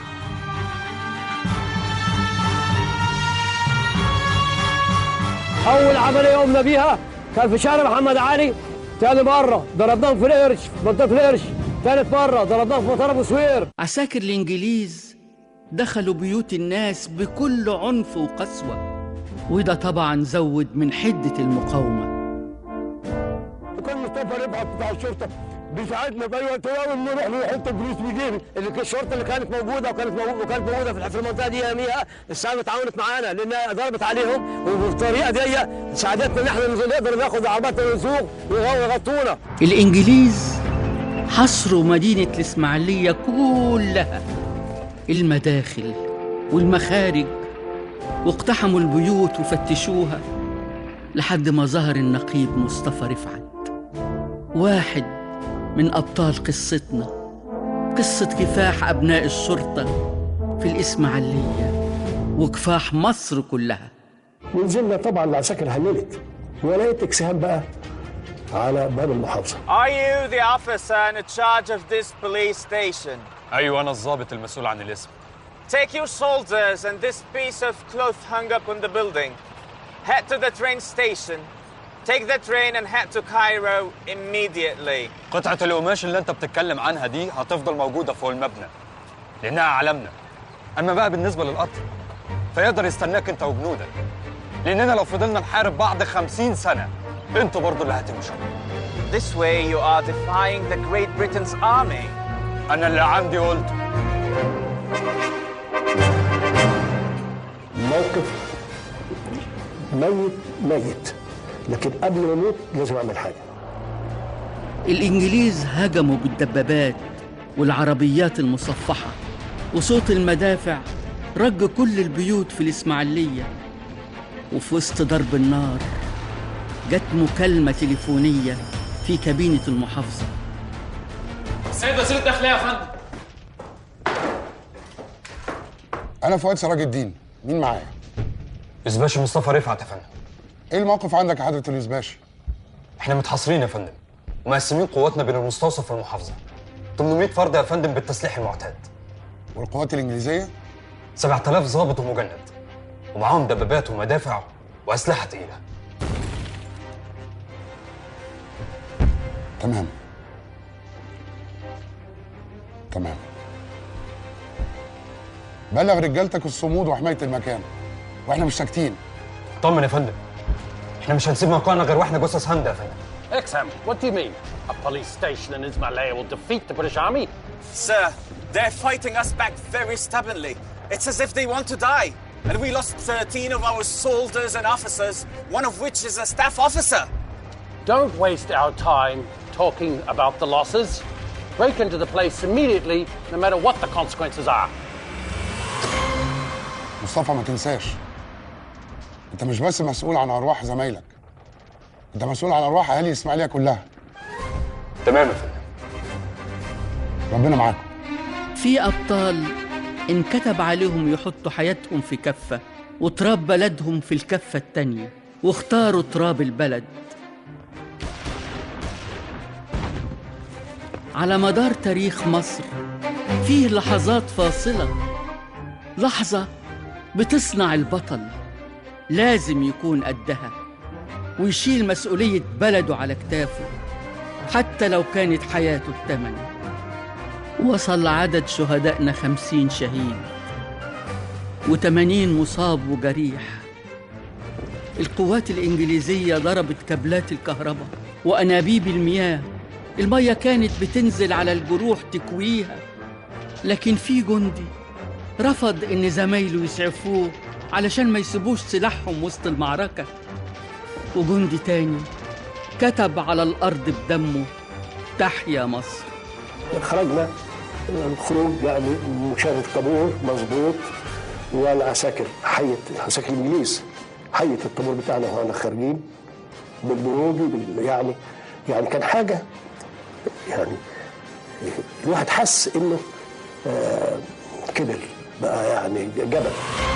أول عملية قمنا بيها كان في شارع محمد علي، تاني مرة ضربناهم في القرش، في منطقة القرش، تالت مرة ضربناهم في مطار أبو سوير. عساكر الإنجليز دخلوا بيوت الناس بكل عنف وقسوة، وده طبعا زود من حدة المقاومة. كان مصطفى رفعت بتاع الشرطة بيساعدنا في أي وقت، أول ما نروح نحط البوليس بيجينا، اللي الشرطة اللي كانت موجودة وكانت موجودة وكانت موجودة في المنطقة دي يوميها، الساعة اتعاونت معانا لأنها ضربت عليهم، وبالطريقة دي ساعدتنا إن احنا نقدر ناخد عرباتنا ونسوق ويغطونا. الإنجليز حصروا مدينة الإسماعيلية كلها، المداخل والمخارج، واقتحموا البيوت وفتشوها لحد ما ظهر النقيب مصطفى رفعت، واحد من أبطال قصتنا، قصة كفاح أبناء الشرطة في الإسماعيلية وكفاح مصر كلها. ونزلنا طبعا العساكر هللت، ولقيت اكسهام بقى على باب المحافظة. Are you the officer in charge of this police station? أيوة أنا الضابط المسؤول عن الاسم. Take your soldiers and this piece of cloth hung up on the building. Head to the train station. Take the train and head to Cairo immediately. قطعة القماش اللي أنت بتتكلم عنها دي هتفضل موجودة فوق المبنى لأنها علمنا. أما بقى بالنسبة للقطر فيقدر يستناك أنت وجنودك، لأننا لو فضلنا نحارب بعد خمسين سنة أنتوا برضو اللي هتمشوا. This way you are defying the Great Britain's army. أنا اللي عندي قلته. موقف ميت ميت، لكن قبل ما اموت لازم اعمل حاجه. الانجليز هجموا بالدبابات والعربيات المصفحه، وصوت المدافع رج كل البيوت في الاسماعيليه، وفي وسط ضرب النار جت مكالمه تليفونيه في كابينه المحافظه. السيد وزير الداخليه يا فندم. انا فؤاد سراج الدين، مين معايا؟ إسباشي مصطفى رفعت يا فندم. ايه الموقف عندك يا حضرة الإسباشي؟ احنا متحاصرين يا فندم، ومقسمين قواتنا بين المستوصف والمحافظة. ثمانمائة فرد يا فندم بالتسليح المعتاد. والقوات الإنجليزية؟ سبعة آلاف ضابط ومجند، ومعاهم دبابات ومدافع وأسلحة تقيلة. تمام تمام. بلغ رجالتك الصمود وحماية المكان، واحنا مش ساكتين. طمن يا فندم، احنا مش هنسيب موقعنا غير واحنا جثث هندة يا فندم. Exam, what do you mean? A police station in Ismailia will defeat the British Army? Sir, they're fighting us back very stubbornly. It's as if they want to die. And we lost thirteen of our soldiers and officers, one of which is a staff officer. Don't waste our time talking about the losses. Break into the place immediately, no matter what the consequences are. مصطفى ما تنساش، انت مش بس مسؤول عن ارواح زمايلك، انت مسؤول عن ارواح اهالي الاسماعيليه كلها. تمام يا فندم. ربنا معاكم. في أبطال انكتب عليهم يحطوا حياتهم في كفة وتراب بلدهم في الكفة التانية، واختاروا تراب البلد. على مدار تاريخ مصر فيه لحظات فاصلة، لحظة بتصنع البطل، لازم يكون قدها ويشيل مسؤولية بلده على كتافه حتى لو كانت حياته الثمن. وصل عدد شهدائنا خمسين شهيد وثمانين مصاب وجريح. القوات الإنجليزية ضربت كابلات الكهرباء وأنابيب المياه، المية كانت بتنزل على الجروح تكويها، لكن في جندي رفض إن زمايله يسعفوه علشان ما يسيبوش سلاحهم وسط المعركة. وجندي تاني كتب على الأرض بدمه تحيا مصر. خرجنا الخروج يعني مشاهدة طابور مظبوط، والعساكر حية عساكر الإنجليز حية الطابور بتاعنا وإحنا خارجين بالبروج بال يعني يعني كان حاجة يعني الواحد حس إنه آه كبر بقى يعني جبل.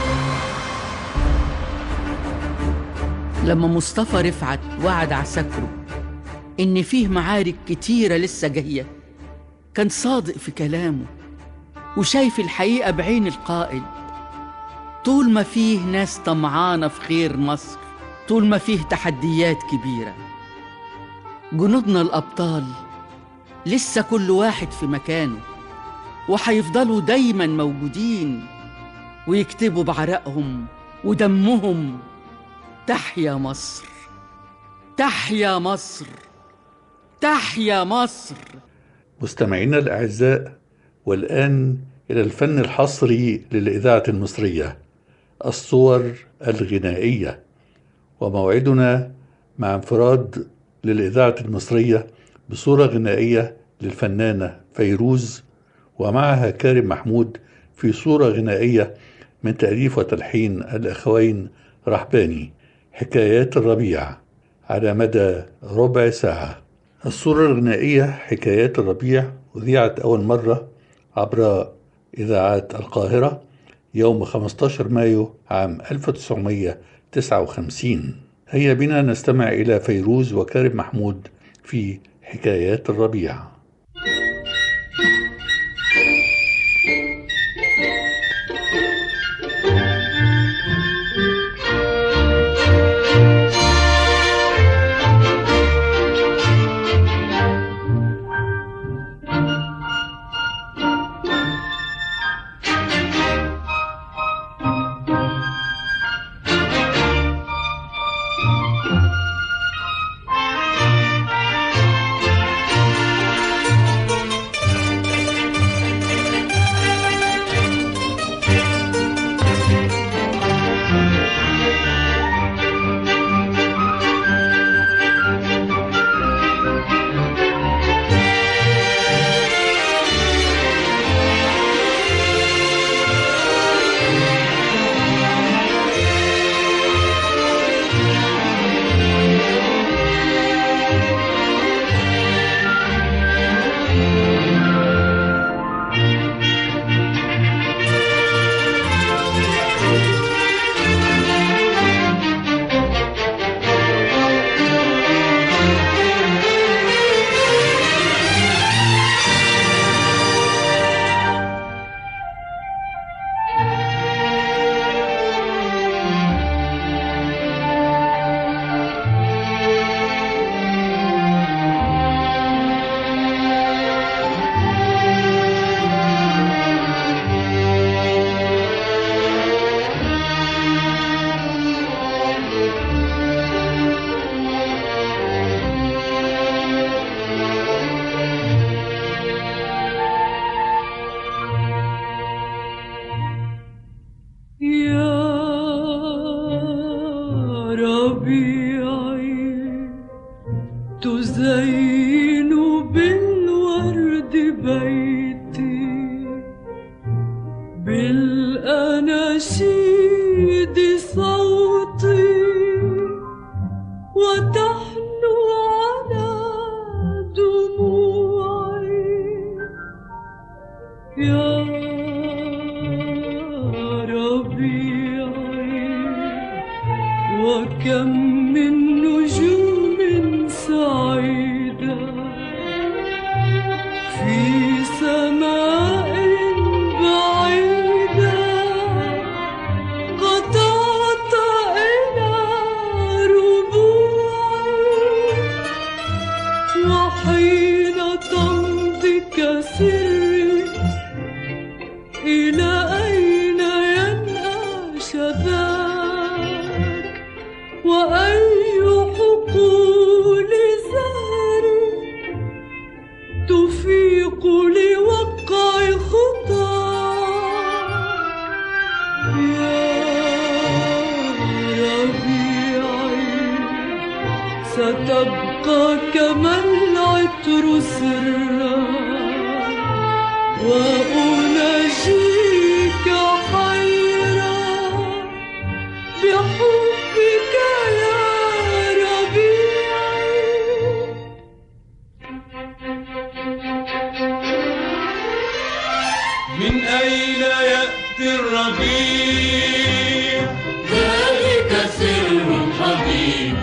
لما مصطفى رفعت وعد عساكره إن فيه معارك كتيرة لسه جاية، كان صادق في كلامه وشايف الحقيقة بعين القائد. طول ما فيه ناس طمعانة في خير مصر، طول ما فيه تحديات كبيرة، جنودنا الأبطال لسه كل واحد في مكانه، وحيفضلوا دايما موجودين ويكتبوا بعرقهم ودمهم تحيا مصر، تحيا مصر، تحيا مصر. مستمعينا الأعزاء، والآن إلى الفن الحصري للإذاعة المصرية، الصور الغنائية، وموعدنا مع انفراد للإذاعة المصرية بصورة غنائية للفنانة فيروز، ومعها كارم محمود في صورة غنائية من تأليف وتلحين الأخوين رحباني، حكايات الربيع، على مدى ربع ساعة. الصورة الغنائية حكايات الربيع أذيعت أول مرة عبر إذاعات القاهرة يوم خمسة عشر مايو عام ألف وتسعمائة وتسعة وخمسين. هيا بنا نستمع إلى فيروز وكارم محمود في حكايات الربيع. الأناشيد صوتي وتحنو على دموعي يا ربيعي وكم من نجوم سعيدة في سماء بعيدة قطعت إلى ربوعي وحين تمضي كسري إلى أين ينأى شذاك وأي حقول زهري تفيق لوقع خطاك يا ربيعي ستبقى كما العطر سرا وأناجيك حيرا بحبك يا ربيعي. من أين يأتي الربيع؟ ذلك سر حبيب.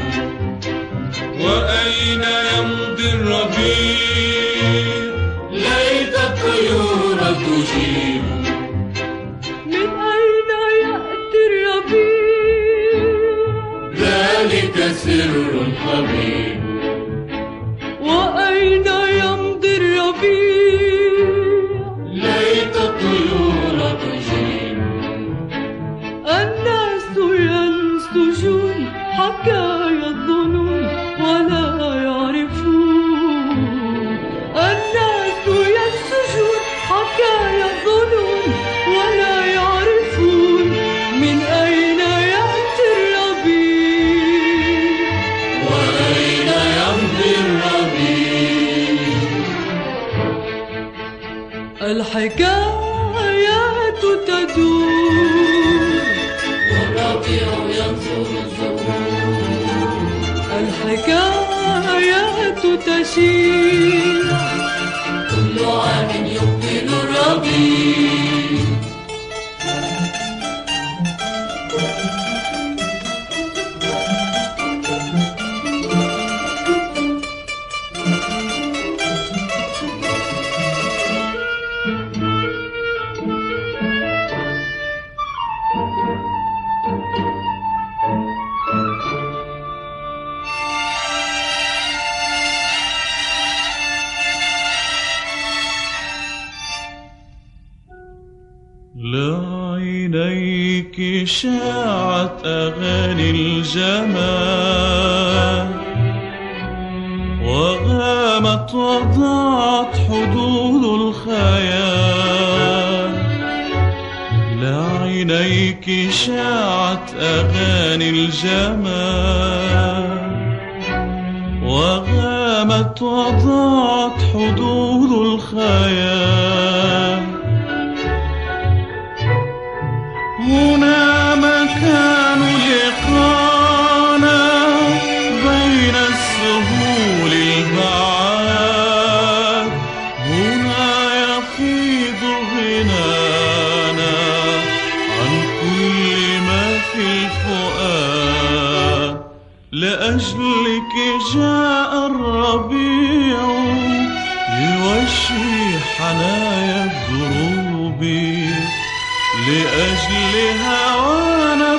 وأين يمضي الربيع؟ ليت الطيور تجيب. من أين يأتي الربيع؟ ذلك سر حبيب. وأين يمضي الربيع؟ ليت الطيور تجيب. الناس ينسجون حكايا الظنون ولا يعرفون. الناس ينسجون حكايا الظنون ولا يعرفون من أين يأتي الربيع وأين يمضي الربيع. الحكايات تدور والربيع ينصر الزهور. الحكايات تشير كل عام يقبل الربيع. لعينيك شاعت أغاني الجمال وغامت وضاعت حدود الخيال. لعينيك شاعت أغاني الجمال وغامت وضاعت حدود الخيال. هنا مكان لقانا بين السهول البعاد. هنا يفيض غنانا عن كل ما في الفؤاد. لأجلك جاء الربيع يوشي حنايا الدروب. لأجل هوانا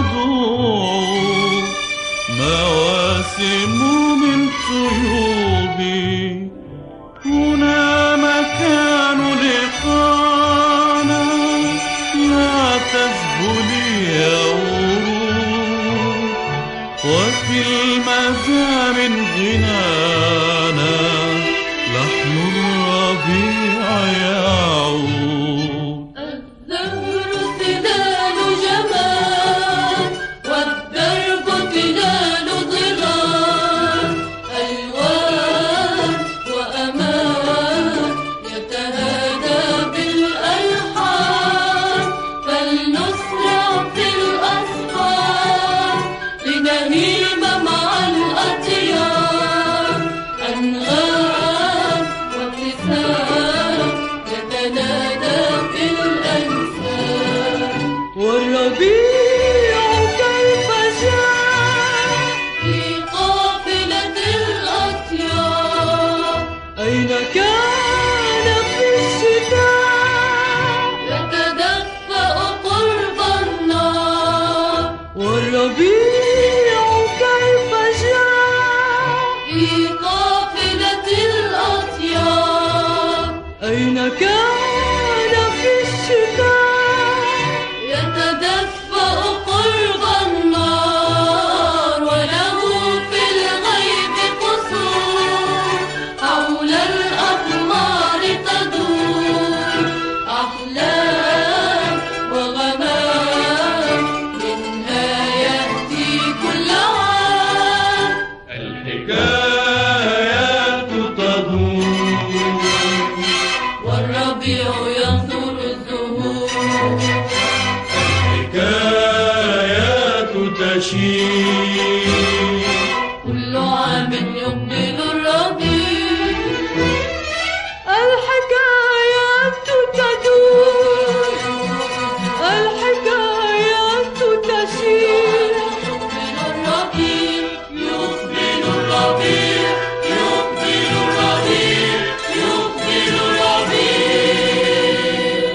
تضوع مواسم من طيوبي. هنا مكان لقانا لا تذبلي يا ورود. وفي المدى من غنانا لحن الربيع يعود. الزهر تنال جمال والدرب تنال ظلال. ألوان وأمان يتهادى بالألحان والربيع كيف جاء في قافلة الأطيار. أين كان في الشتاء يتدفأ قرب النار، وله في الغيب قصور حول الأقمار تدور. أحلام وغمام منها يأتي كل عام. الحكايات تدور والربيع ينثر الزهور. الحكايات تشير كل عام يقبل الربيع. الحكايات تدور الحكايات تشير. يقبل الربيع يقبل الربيع يقبل الربيع يقبل الربيع.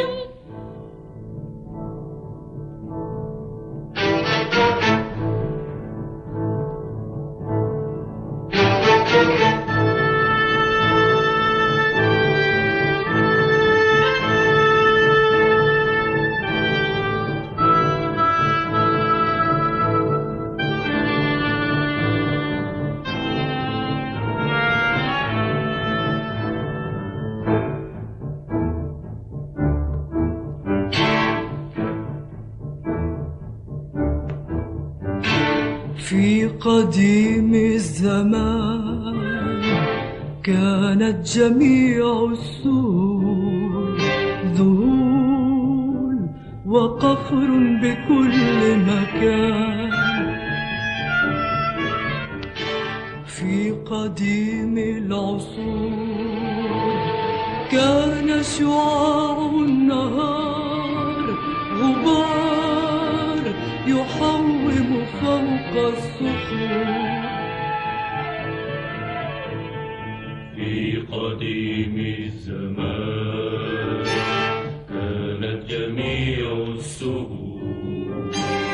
في قديم الزمان كانت جميع السور ذهول وقفر بكل مكان. في قديم العصور كان شعاع النهار غبار يحوم فوق الصخور. في قديم الزمان كانت جميع السهول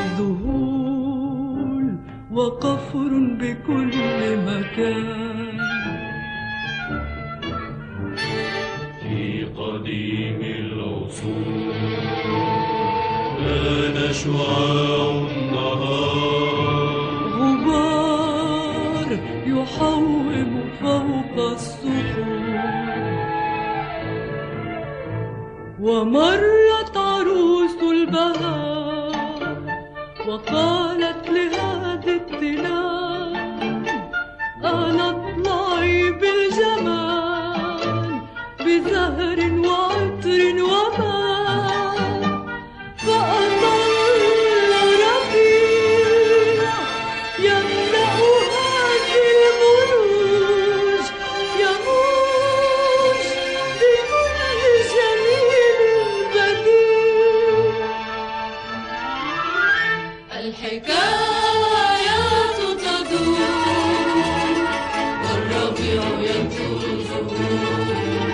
ذهول وقفر بكل مكان. في قديم العصور كان شعاع النهار غبار يحوم فوق الصخور. ومرت عروس البهاء وقالت لهذه التلال أنا اطلعي بالجمال بزهر وعطر وماء. فأطل ربيع يملأ هذه المروج يموج بكل جميل بديع. الحكايات تدور والربيع ينثر الزهور.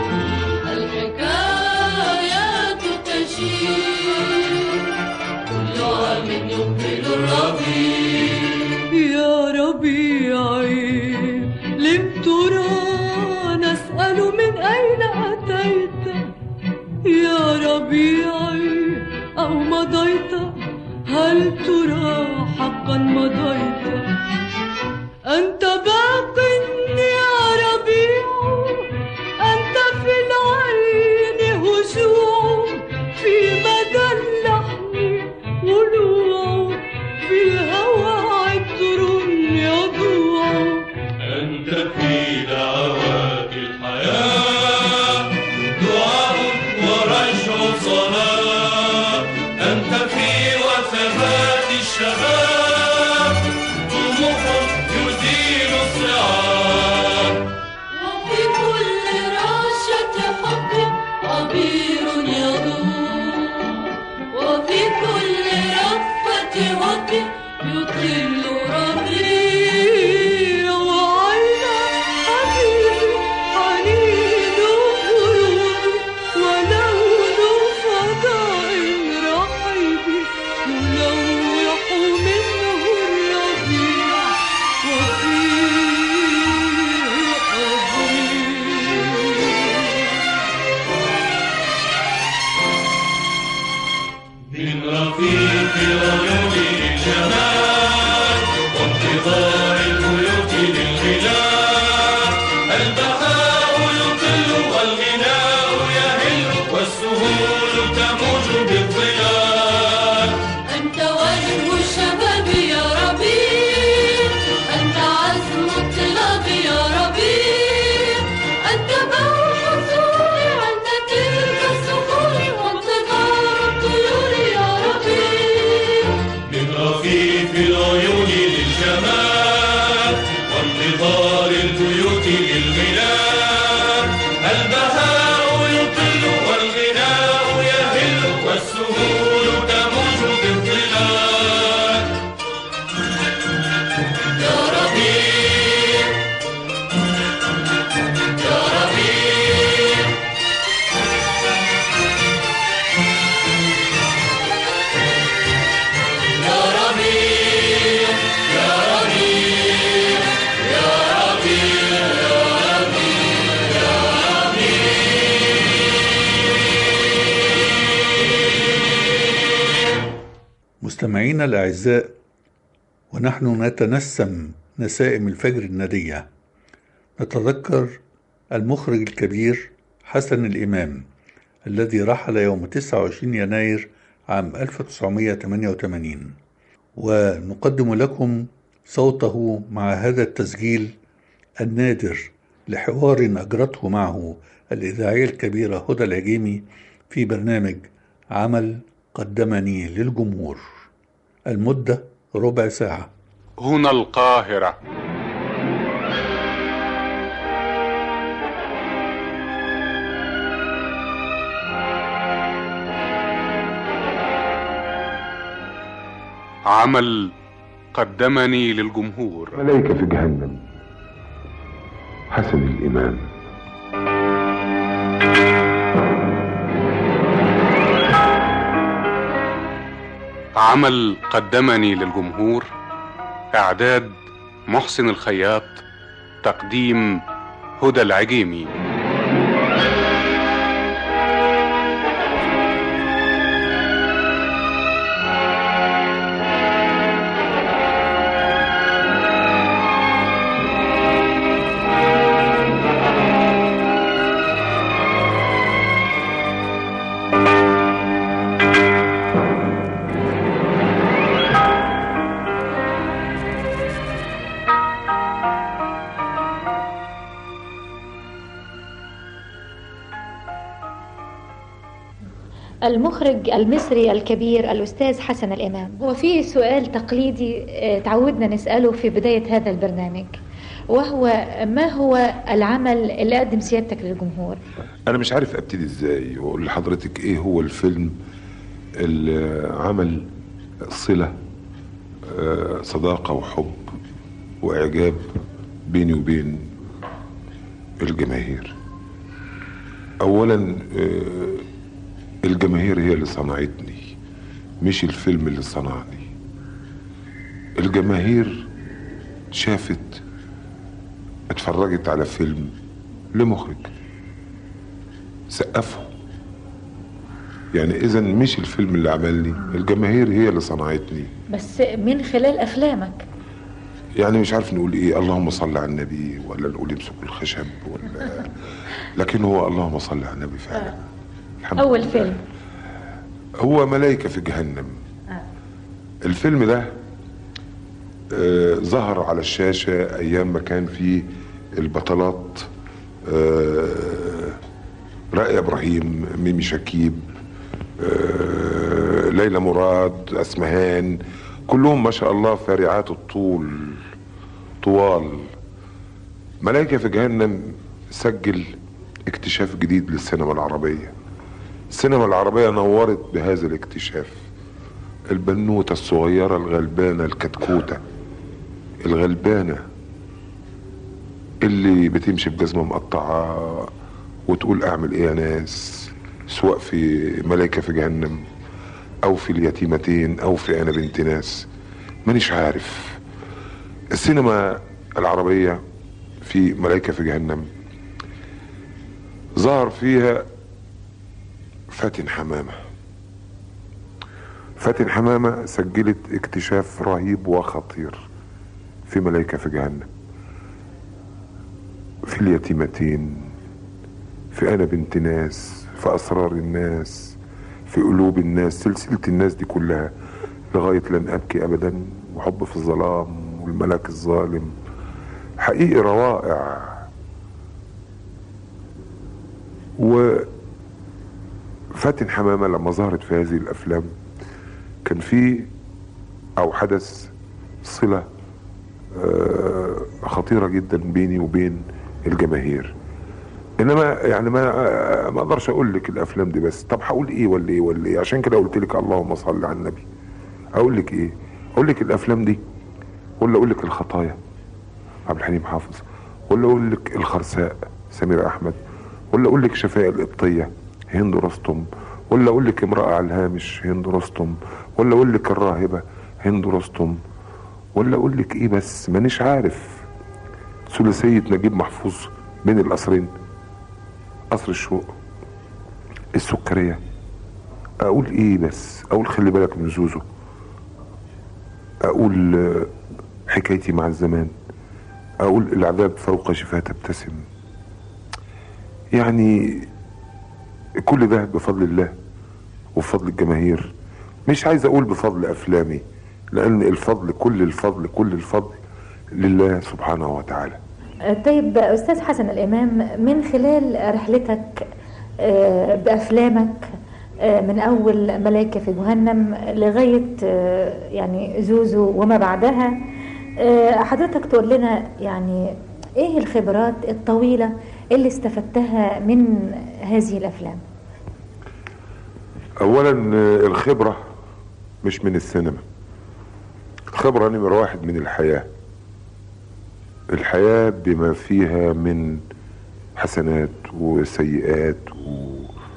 الحكايات تشير كل عام يقبل الربيع. يا ربيعي لم ترى نسأل من أين أتيت يا ربيعي أو مضيت؟ هل ترى حقا مضيت؟ أنت باق يا ربيع أنت في العين هجوع في مدى اللحن ولوع في الهوى عطر يضوع. أنت في دعوات الحياة دعاء ورجع صلاة. أنت في وثبات الشباب طموح يزيل الصعاب. وفي كل رشة حب عبير يدور. وفي كل رفة وقت يطل ربيع. وعلى حبيبي حنين قلوبي ولون فضاء رحيبي يلوح منه من رفيق العيون للجمال وانتظار البيوت للغلال البهاء يطل والغناء يهل والسهول تموج بالظلال أنت وجه الشباب يا ربيع أنت عزم الطلاب يا ربيع أنت بوح الزهور عند تلك الصخور وانتظار الطيور يا ربيع من رفيف العيون للجمال وانتظار البيوت للغلال البهاء يطل والغناء يهل والسهول تموج بالظلال يا ربيع يا ربيع يا ربيع يا ربيع يا ربيع يا ربيع يا ربيع. مستمعينا الأعزاء، ونحن نتنسم نسائم الفجر الندية نتذكر المخرج الكبير حسن الإمام الذي رحل يوم تسعة وعشرين يناير عام ألف وتسعمائة وثمانية وثمانين، ونقدم لكم صوته مع هذا التسجيل النادر لحوار أجرته معه الإذاعية الكبيرة هدى العجيمي في برنامج عمل قدمني للجمهور، المدة ربع ساعة. هنا القاهرة. عمل قدمني للجمهور. ملايكة في جهنم، حسن الإمام. عمل قدمني للجمهور، إعداد محسن الخياط، تقديم هدى العجيمي. المخرج المصري الكبير الأستاذ حسن الإمام، هو في سؤال تقليدي تعودنا نسأله في بداية هذا البرنامج، وهو ما هو العمل اللي قدم سيادتك للجمهور؟ أنا مش عارف أبتدي إزاي وأقول لحضرتك إيه هو الفيلم اللي عمل صلة صداقة وحب وإعجاب بيني وبين الجماهير. أولا الجماهير هي اللي صنعتني، مش الفيلم اللي صنعني. الجماهير شافت، اتفرجت على فيلم لمخرج سقفه، يعني اذا مش الفيلم اللي عملني، الجماهير هي اللي صنعتني. بس من خلال افلامك يعني مش عارف نقول ايه، اللهم صل على النبي ولا نقول امسكوا الخشب ولا لكن هو اللهم صل على النبي فعلا. آه. اول لله. فيلم هو ملايكة في جهنم. آه. الفيلم ده آه ظهر على الشاشة ايام ما كان فيه البطلات آه رائع ابراهيم، ميمي شكيب، آه ليلى مراد، اسمهان، كلهم ما شاء الله فارعات الطول طوال. ملايكة في جهنم سجل اكتشاف جديد للسينما العربية. السينما العربية نورت بهذا الاكتشاف. البنوتة الصغيرة الغلبانة الكتكوتة الغلبانة اللي بتمشي بجزمة مقطعة وتقول اعمل ايه يا ناس، سواء في ملايكة في جهنم او في اليتيمتين او في انا بنت ناس، مانيش عارف. السينما العربية في ملايكة في جهنم ظهر فيها فاتن حمامة فاتن حمامة سجلت اكتشاف رهيب وخطير في ملايكة في جهنم، في اليتيمتين، في أنا بنت ناس، في أسرار الناس، في قلوب الناس، سلسلة الناس دي كلها لغاية لن أبكي أبدا، وحب في الظلام، والملك الظالم. حقيقي روائع. وفاتن حمامة لما ظهرت في هذه الأفلام كان في أو حدث صلة خطيرة جدا بيني وبين الجماهير. انما يعني ما ما اقدرش اقول لك الافلام دي بس. طب هقول ايه ولا ايه ولا ايه؟ عشان كده قلت لك اللهم صل على النبي. اقول لك ايه؟ اقول لك الافلام دي، ولا اقول لك الخطايا عبد الحليم حافظ، ولا اقول لك الخرساء سمير احمد، ولا اقول لك شفاء القبطيه هند رستم، ولا اقول لك امراه على الهامش هند رستم، ولا اقول لك الراهبه هند رستم، ولا اقول لك ايه بس؟ مانيش عارف. ثلاثيه نجيب محفوظ بين القصرين، قصر الشوق، السكريه. اقول ايه بس؟ اقول خلي بالك من زوزو، اقول حكايتي مع الزمان، اقول العذاب فوق شفاه تبتسم. يعني كل ده بفضل الله وبفضل الجماهير. مش عايز اقول بفضل افلامي، لان الفضل كل الفضل كل الفضل لله سبحانه وتعالى. طيب أستاذ حسن الإمام، من خلال رحلتك بأفلامك من أول ملايكة في جهنم لغاية يعني زوزو وما بعدها، حضرتك تقول لنا يعني إيه الخبرات الطويلة اللي استفدتها من هذه الأفلام؟ أولا الخبرة مش من السينما، الخبرة نمرة واحد من الحياة. الحياة بما فيها من حسنات وسيئات و...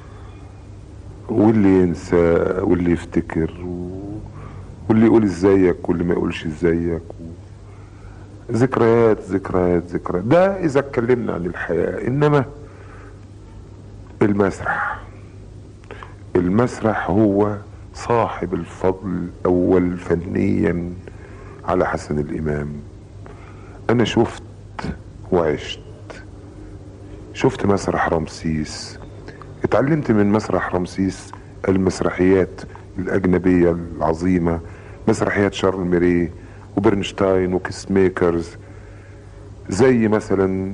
واللي ينسى واللي يفتكر و... واللي يقول ازيك واللي ما يقولش ازيك و... ذكريات ذكريات ذكريات. ده اذا اتكلمنا عن الحياة. انما المسرح، المسرح هو صاحب الفضل الاول فنيا على حسن الامام. انا شفت وعشت، شفت مسرح رمسيس، اتعلمت من مسرح رمسيس المسرحيات الاجنبية العظيمة، مسرحيات شارل ميري وبرنشتاين وكيس ميكرز، زي مثلا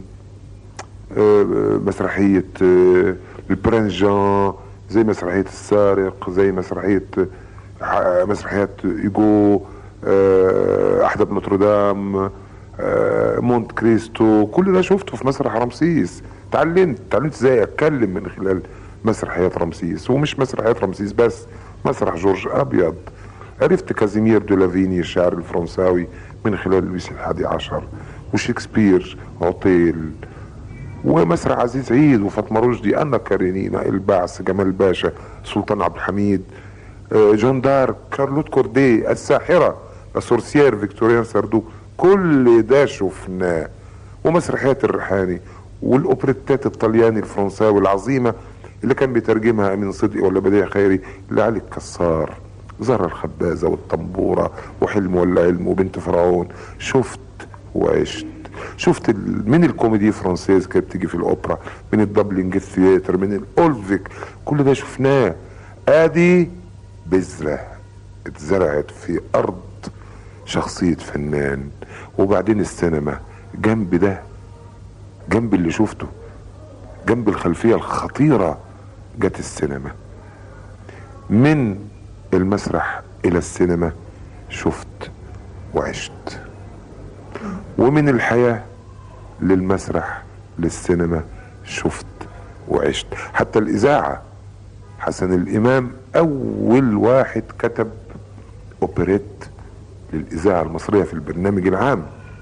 مسرحية البرنس جان، زي مسرحية السارق، زي مسرحية مسرحيات ايجو، احدب نوتردام، مونت كريستو. كل ده شفته في مسرح رمسيس. تعلمت تعلمت ازاي اتكلم من خلال مسرحيات رمسيس. ومش مسرحيات رمسيس بس، مسرح جورج ابيض. عرفت كازيمير دولافيني الشاعر الفرنساوي من خلال لويس الحادي عشر، وشكسبير، عطيل، ومسرح عزيز عيد وفاطمه رشدي، انا كارينينا، البعث، جمال باشا، سلطان عبد الحميد، جون دارك، كارلوت كوردي، الساحره، السورسيير، فيكتوريان ساردو. كل ده شفناه. ومسرحيات الريحاني والاوبريتات الطلياني الفرنساوي العظيمه اللي كان بيترجمها امين صدقي ولا بديع خيري، لعلي الكسار، زهرة الخبازه والطنبوره وحلم ولا علم وبنت فرعون. شفت وعشت. شفت من الكوميدي فرانسيز كانت بتيجي في الاوبرا، من الدبلنج ثياتر، من الاولفيك. كل ده شفناه. ادي بذره اتزرعت في ارض شخصية فنان. وبعدين السينما جنب ده، جنب اللي شفته، جنب الخلفية الخطيرة، جت السينما. من المسرح الى السينما شفت وعشت. ومن الحياة للمسرح للسينما شفت وعشت. حتى الإذاعة، حسن الإمام أول واحد كتب أوبريت للإذاعة المصرية في البرنامج العام.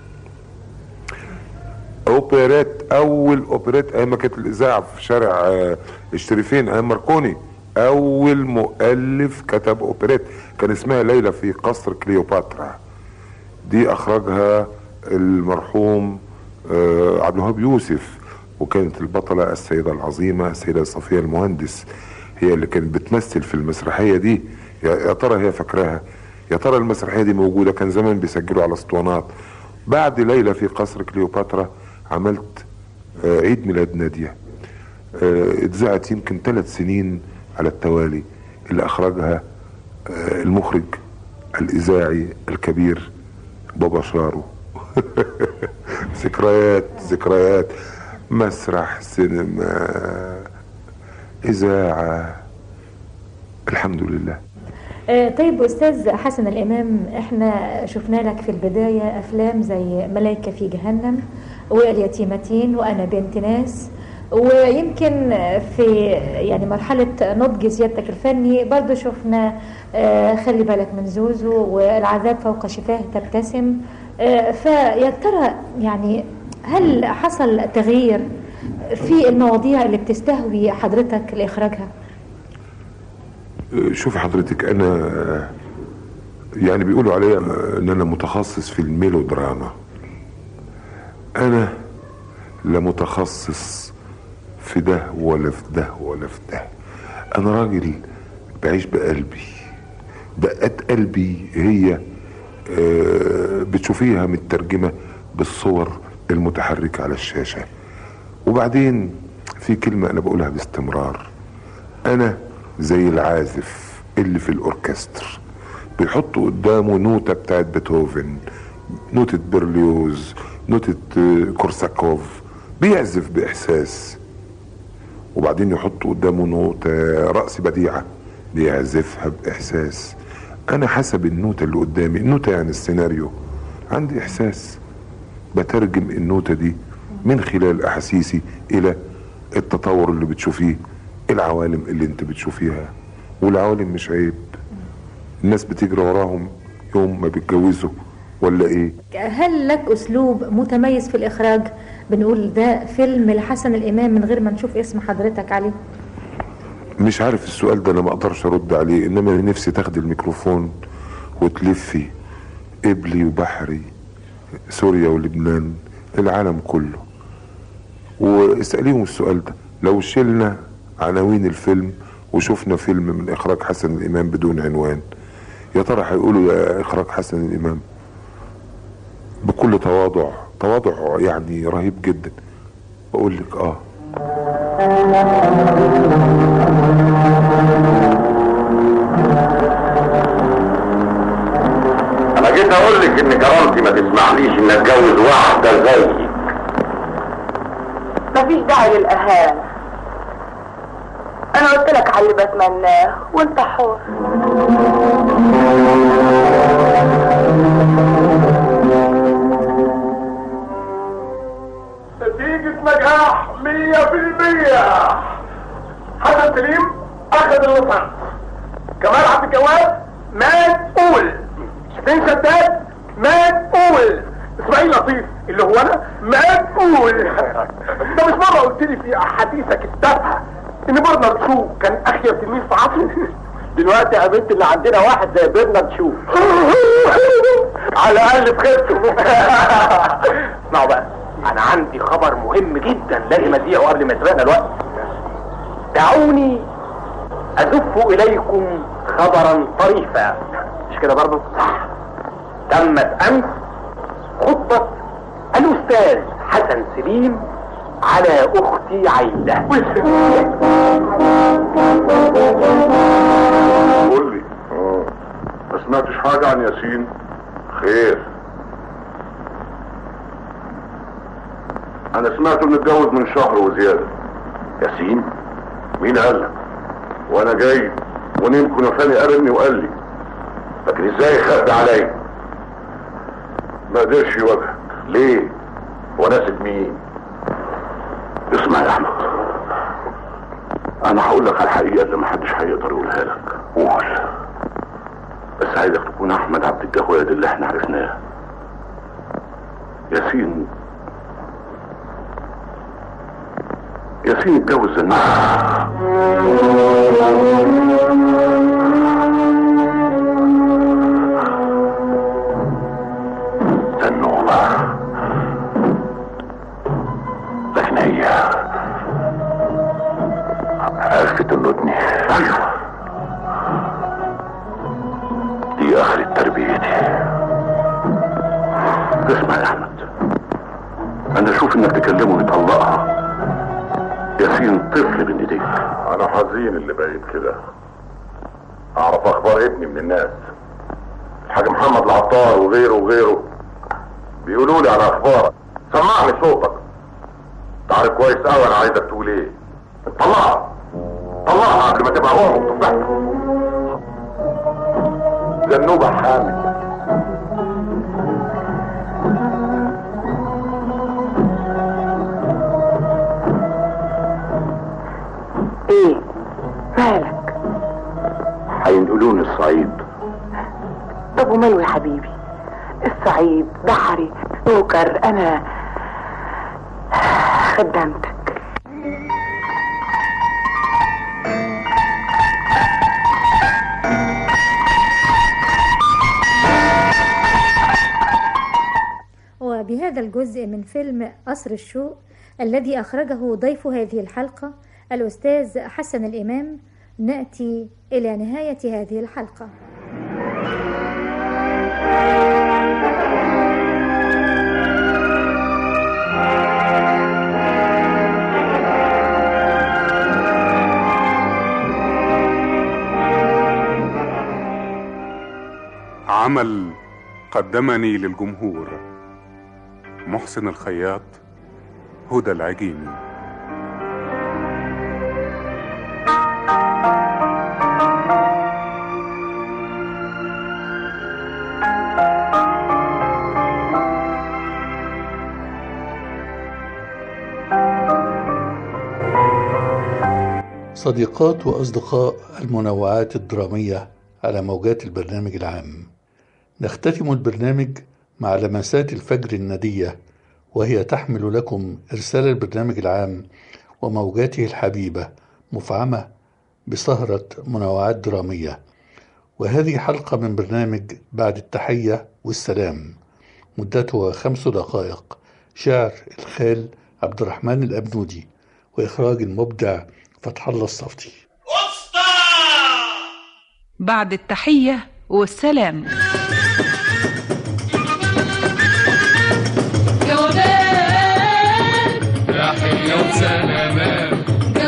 أوبريت، أول أوبريت أيام ما كانت الإذاعة في شارع الشريفين أيام ماركوني. أول مؤلف كتب أوبريت كان اسمها ليلى في قصر كليوباترا. دي أخرجها المرحوم عبد الوهاب يوسف، وكانت البطلة السيدة العظيمة السيدة صفية المهندس، هي اللي كانت بتمثل في المسرحية دي يا ترى هي فاكراها؟ يا ترى المسرحيه دي موجوده؟ كان زمان بيسجلوا على اسطوانات. بعد ليلى في قصر كليوباترا عملت آه عيد ميلاد ناديه، آه اتذاعت يمكن ثلاث سنين على التوالي، اللي اخرجها آه المخرج الاذاعي الكبير بابا شارو. ذكريات ذكريات، مسرح، سينما، اذاعه، الحمد لله. طيب أستاذ حسن الإمام، احنا شفنا لك في البداية أفلام زي ملايكة في جهنم واليتيمتين وأنا بنت ناس، ويمكن في يعني مرحلة نضج سيادتك الفني برضو شفنا خلي بالك من زوزو والعذاب فوق شفاه تبتسم. فيا ترى يعني هل حصل تغيير في المواضيع اللي بتستهوي حضرتك لإخراجها؟ شوف حضرتك، انا يعني بيقولوا عليا ان انا متخصص في الميلودراما. انا لا متخصص في ده ولا في ده ولا في ده. انا راجل بعيش بقلبي، دقات قلبي هي بتشوفيها مترجمة بالصور المتحركة على الشاشة. وبعدين في كلمة انا بقولها باستمرار، انا زي العازف اللي في الاوركستر بيحطوا قدامه نوتة بتاعت بيتهوفن، نوتة برليوز، نوتة كورساكوف، بيعزف باحساس. وبعدين يحطوا قدامه نوتة رأس بديعة بيعزفها باحساس. انا حسب النوتة اللي قدامي، النوتة يعني السيناريو، عندي احساس بترجم النوتة دي من خلال احاسيسي الى التطور اللي بتشوفيه، العوالم اللي انت بتشوفيها. والعوالم مش عيب، الناس بتجري وراهم يوم ما بيتجوزوا ولا ايه؟ هل لك اسلوب متميز في الاخراج بنقول ده فيلم لحسن الامام من غير ما نشوف اسم حضرتك عليه؟ مش عارف السؤال ده انا ما اقدرش ارد عليه، انما نفسي تاخدي الميكروفون وتلفي قبلي وبحري، سوريا ولبنان، العالم كله، واسأليهم السؤال ده. لو شلنا عناوين الفيلم وشفنا فيلم من اخراج حسن الامام بدون عنوان، يا ترى هيقولوا يا اخراج حسن الامام؟ بكل تواضع، تواضع يعني رهيب جدا، بقول لك اه. انا جيت اقول لك ان كرامتي ما تسمحليش ان اتجوز واحده زيك. مفيش داعي للاهانه، انا قلت لك على اللي بتمناه وانت حر. نتيجة نجاح مية في المية. حسن سليم اخذ الليسانس، كمال عبد الجواد مسؤول، حسين شداد مسؤول، اسماعيل لطيف اللي هو انا مسؤول. ده مش مرة قلت لي في احاديثك التافهة ان برنارد شو كان اخير تلميذ في عصره؟ دلوقتي يا بنت اللي عندنا واحد زي برنارد شو على الاقل في خيبته. اسمعوا بقى، انا عندي خبر مهم جدا لازم اذيعه قبل ما يسبقنا الوقت. دعوني ازف اليكم خبرا طريفا، مش كده برضه؟ صح. تمت امس خطبة الاستاذ حسن سليم على اختي عايدة. قول لي، ما سمعتش حاجة عن ياسين؟ خير؟ انا سمعت انه اتجوز من شهر وزيادة. ياسين؟ مين قال لك؟ وانا جاي ونمكن نفاني قرني وقال لي. لكن ازاي خبي عليا؟ ما قدرش يواجهك. ليه؟ وناسب مين؟ اسمع يا احمد، انا هقول لك على الحقيقه اللي محدش هيقدر يقولها لك. قول. بس عايزك تكون احمد عبد الجواد اللي احنا عرفناه. ياسين ياسين اتجوز زنوبة. زنوبة، لكن هي عرفت انه ابني. ايوه، بإيدي. اسمع يا أحمد، أنا أشوف إنك تكلمه ويطلقها. ياسين طفل بين إيديك. أنا حزين اللي بقيت كده. أعرف أخبار ابني من الناس، الحاج محمد العطار وغيره وغيره بيقولوا لي على أخبارك. سمعني صوتك. تعرف كويس قوي أنا عايزك تقول إيه. طلعها طلعها قبل ما تبقى أمه وتفضحك. زنوبة حامل. ايه مالك؟ هينقلوني الصعيد. طب وماله يا حبيبي؟ الصعيد بحري نوكر، انا خدمتك. وبهذا الجزء من فيلم قصر الشوق الذي أخرجه ضيف هذه الحلقة الأستاذ حسن الإمام نأتي إلى نهاية هذه الحلقة. عمل قدمني للجمهور محسن الخياط، هدى العجيمي. صديقات وأصدقاء المنوعات الدرامية على موجات البرنامج العام، نختتم البرنامج مع لمسات الفجر الندية، وهي تحمل لكم إرسال البرنامج العام وموجاته الحبيبة مفعمة بسهرة منوعات درامية. وهذه حلقة من برنامج بعد التحية والسلام، مدتها خمس دقائق. شعر الخال عبد الرحمن الأبنودي، وإخراج المبدع فتح الله الصفتي. بعد التحية والسلام. جوابات تحية وسلامات.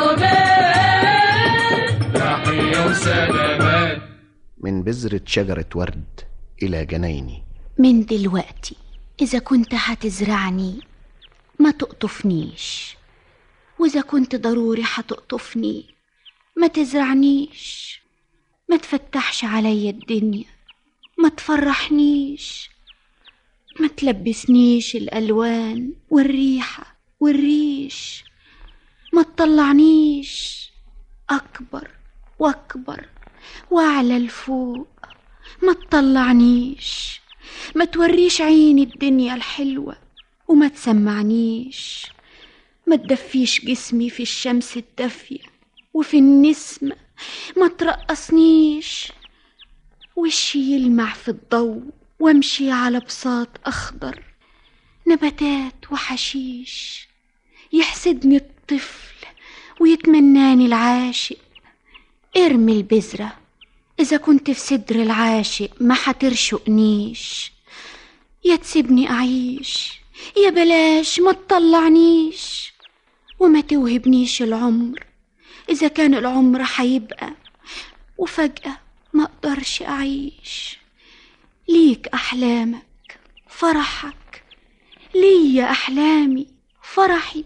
جوابات تحية وسلامات. من بذرة شجرة ورد إلى جنايني. من دلوقتي إذا كنت هتزرعني ما تقطفنيش، وإذا كنت ضروري هتقطفني ما تزرعنيش. ما تفتحش عليا الدنيا، ما تفرحنيش، ما تلبسنيش الألوان والريحة والريش، ما تطلعنيش أكبر وأكبر وأعلى لفوق، ما تطلعنيش، ما توريش عيني الدنيا الحلوة وما تسمعنيش، ما تدفيش جسمي في الشمس الدافية وفي النسمة، ما ترقصنيش، وشي يلمع في الضوء وامشي على بساط أخضر، نباتات وحشيش، يحسدني الطفل ويتمناني العاشق. ارمي البذرة إذا كنت في صدر العاشق ما حترشقنيش، يا تسيبني أعيش يا بلاش ما تطلعنيش، وما توهبنيش العمر إذا كان العمر حيبقى وفجأة ما أقدرش أعيش. ليك أحلامك فرحك، ليا أحلامي فرحي،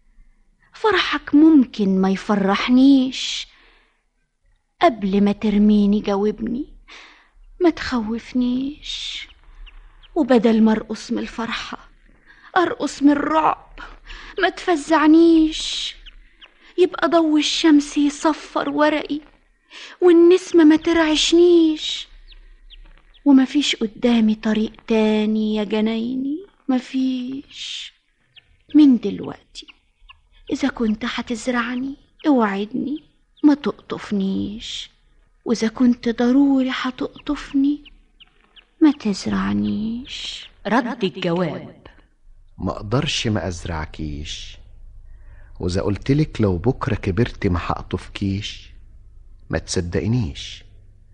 فرحك ممكن ما يفرحنيش. قبل ما ترميني جاوبني ما تخوفنيش، وبدل ما أرقص من الفرحة أرقص من الرعب، ما تفزعنيش. يبقى ضوء الشمس يصفر ورقي والنسمة ما ترعشنيش، ومفيش قدامي طريق تاني يا جنايني، مفيش. من دلوقتي إذا كنت هتزرعني اوعدني ما تقطفنيش، وإذا كنت ضروري هتقطفني ما تزرعنيش. رد الجواب. ما اقدرش ما ازرعكيش، واذا قلتلك لو بكره كبرت ما هقطفكيش ما تصدقنيش.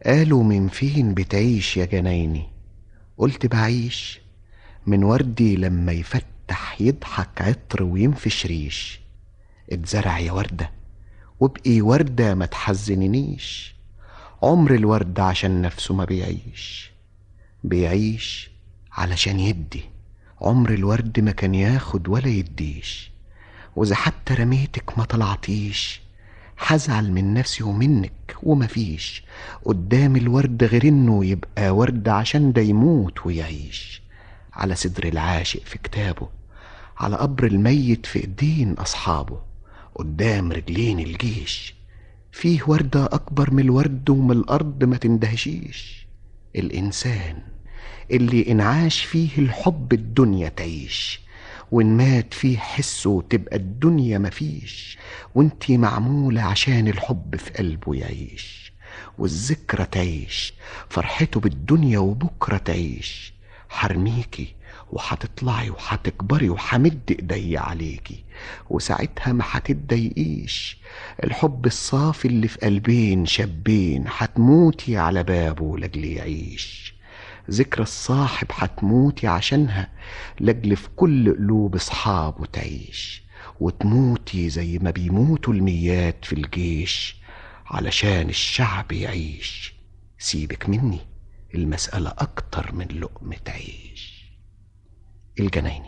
قالوا من فين بتعيش يا جنايني؟ قلت بعيش من وردي لما يفتح يضحك عطر وينفش ريش. اتزرع يا وردة وابقي وردة ما تحزننيش. عمر الورد عشان نفسه ما بيعيش، بيعيش علشان يدي. عمر الورد ما كان ياخد ولا يديش. وإذا حتى رميتك ما طلعتيش، حزعل من نفسي ومنك ومفيش قدام الورد غير انه يبقى ورد عشان ده يموت ويعيش. على صدر العاشق في كتابه، على قبر الميت في ايدين اصحابه، قدام رجلين الجيش. فيه وردة اكبر من الورد ومن الارض ما تندهشيش. الانسان اللي انعاش فيه الحب الدنيا تعيش، وان مات فيه حسه تبقى الدنيا مفيش. وانتي معمولة عشان الحب في قلبه يعيش، والذكرى تعيش فرحته بالدنيا وبكرة تعيش. حرميكي وحتطلعي وحتكبري وحمد ايدي عليكي، وساعتها ما حتتضايقيش. الحب الصافي اللي في قلبين شابين حتموتي على بابه لاجل يعيش. ذكرى الصاحب حتموتي عشانها لاجل في كل قلوب اصحابه تعيش. وتموتي زي ما بيموتوا الميات في الجيش علشان الشعب يعيش. سيبك مني، المسألة أكتر من لقمة عيش. الجنايني.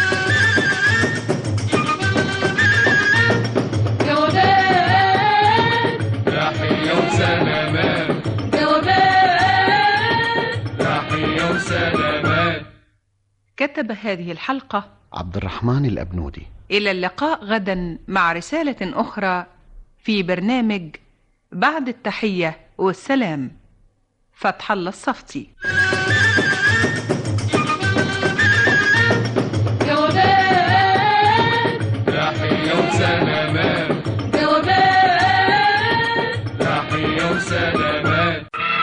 جوابات تحية وسلامات، جوابات تحية وسلامات. كتب هذه الحلقة عبد الرحمن الأبنودي. إلى اللقاء غدا مع رسالة أخرى في برنامج بعد التحية والسلام. فتح الله الصفتي. جوابات تحية وسلامات، جوابات تحية وسلامات.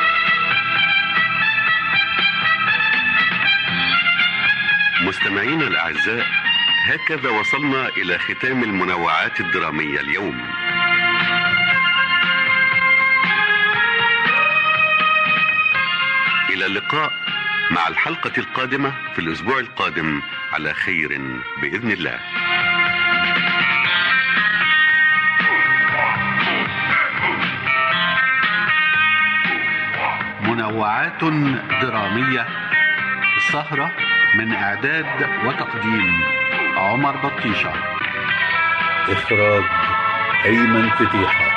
مستمعينا الأعزاء، هكذا وصلنا إلى ختام المنوعات الدرامية اليوم. إلى اللقاء مع الحلقة القادمة في الأسبوع القادم على خير بإذن الله. منوعات درامية، السهرة من إعداد وتقديم عمر بطيشة، إخراج أيمن فتيحة.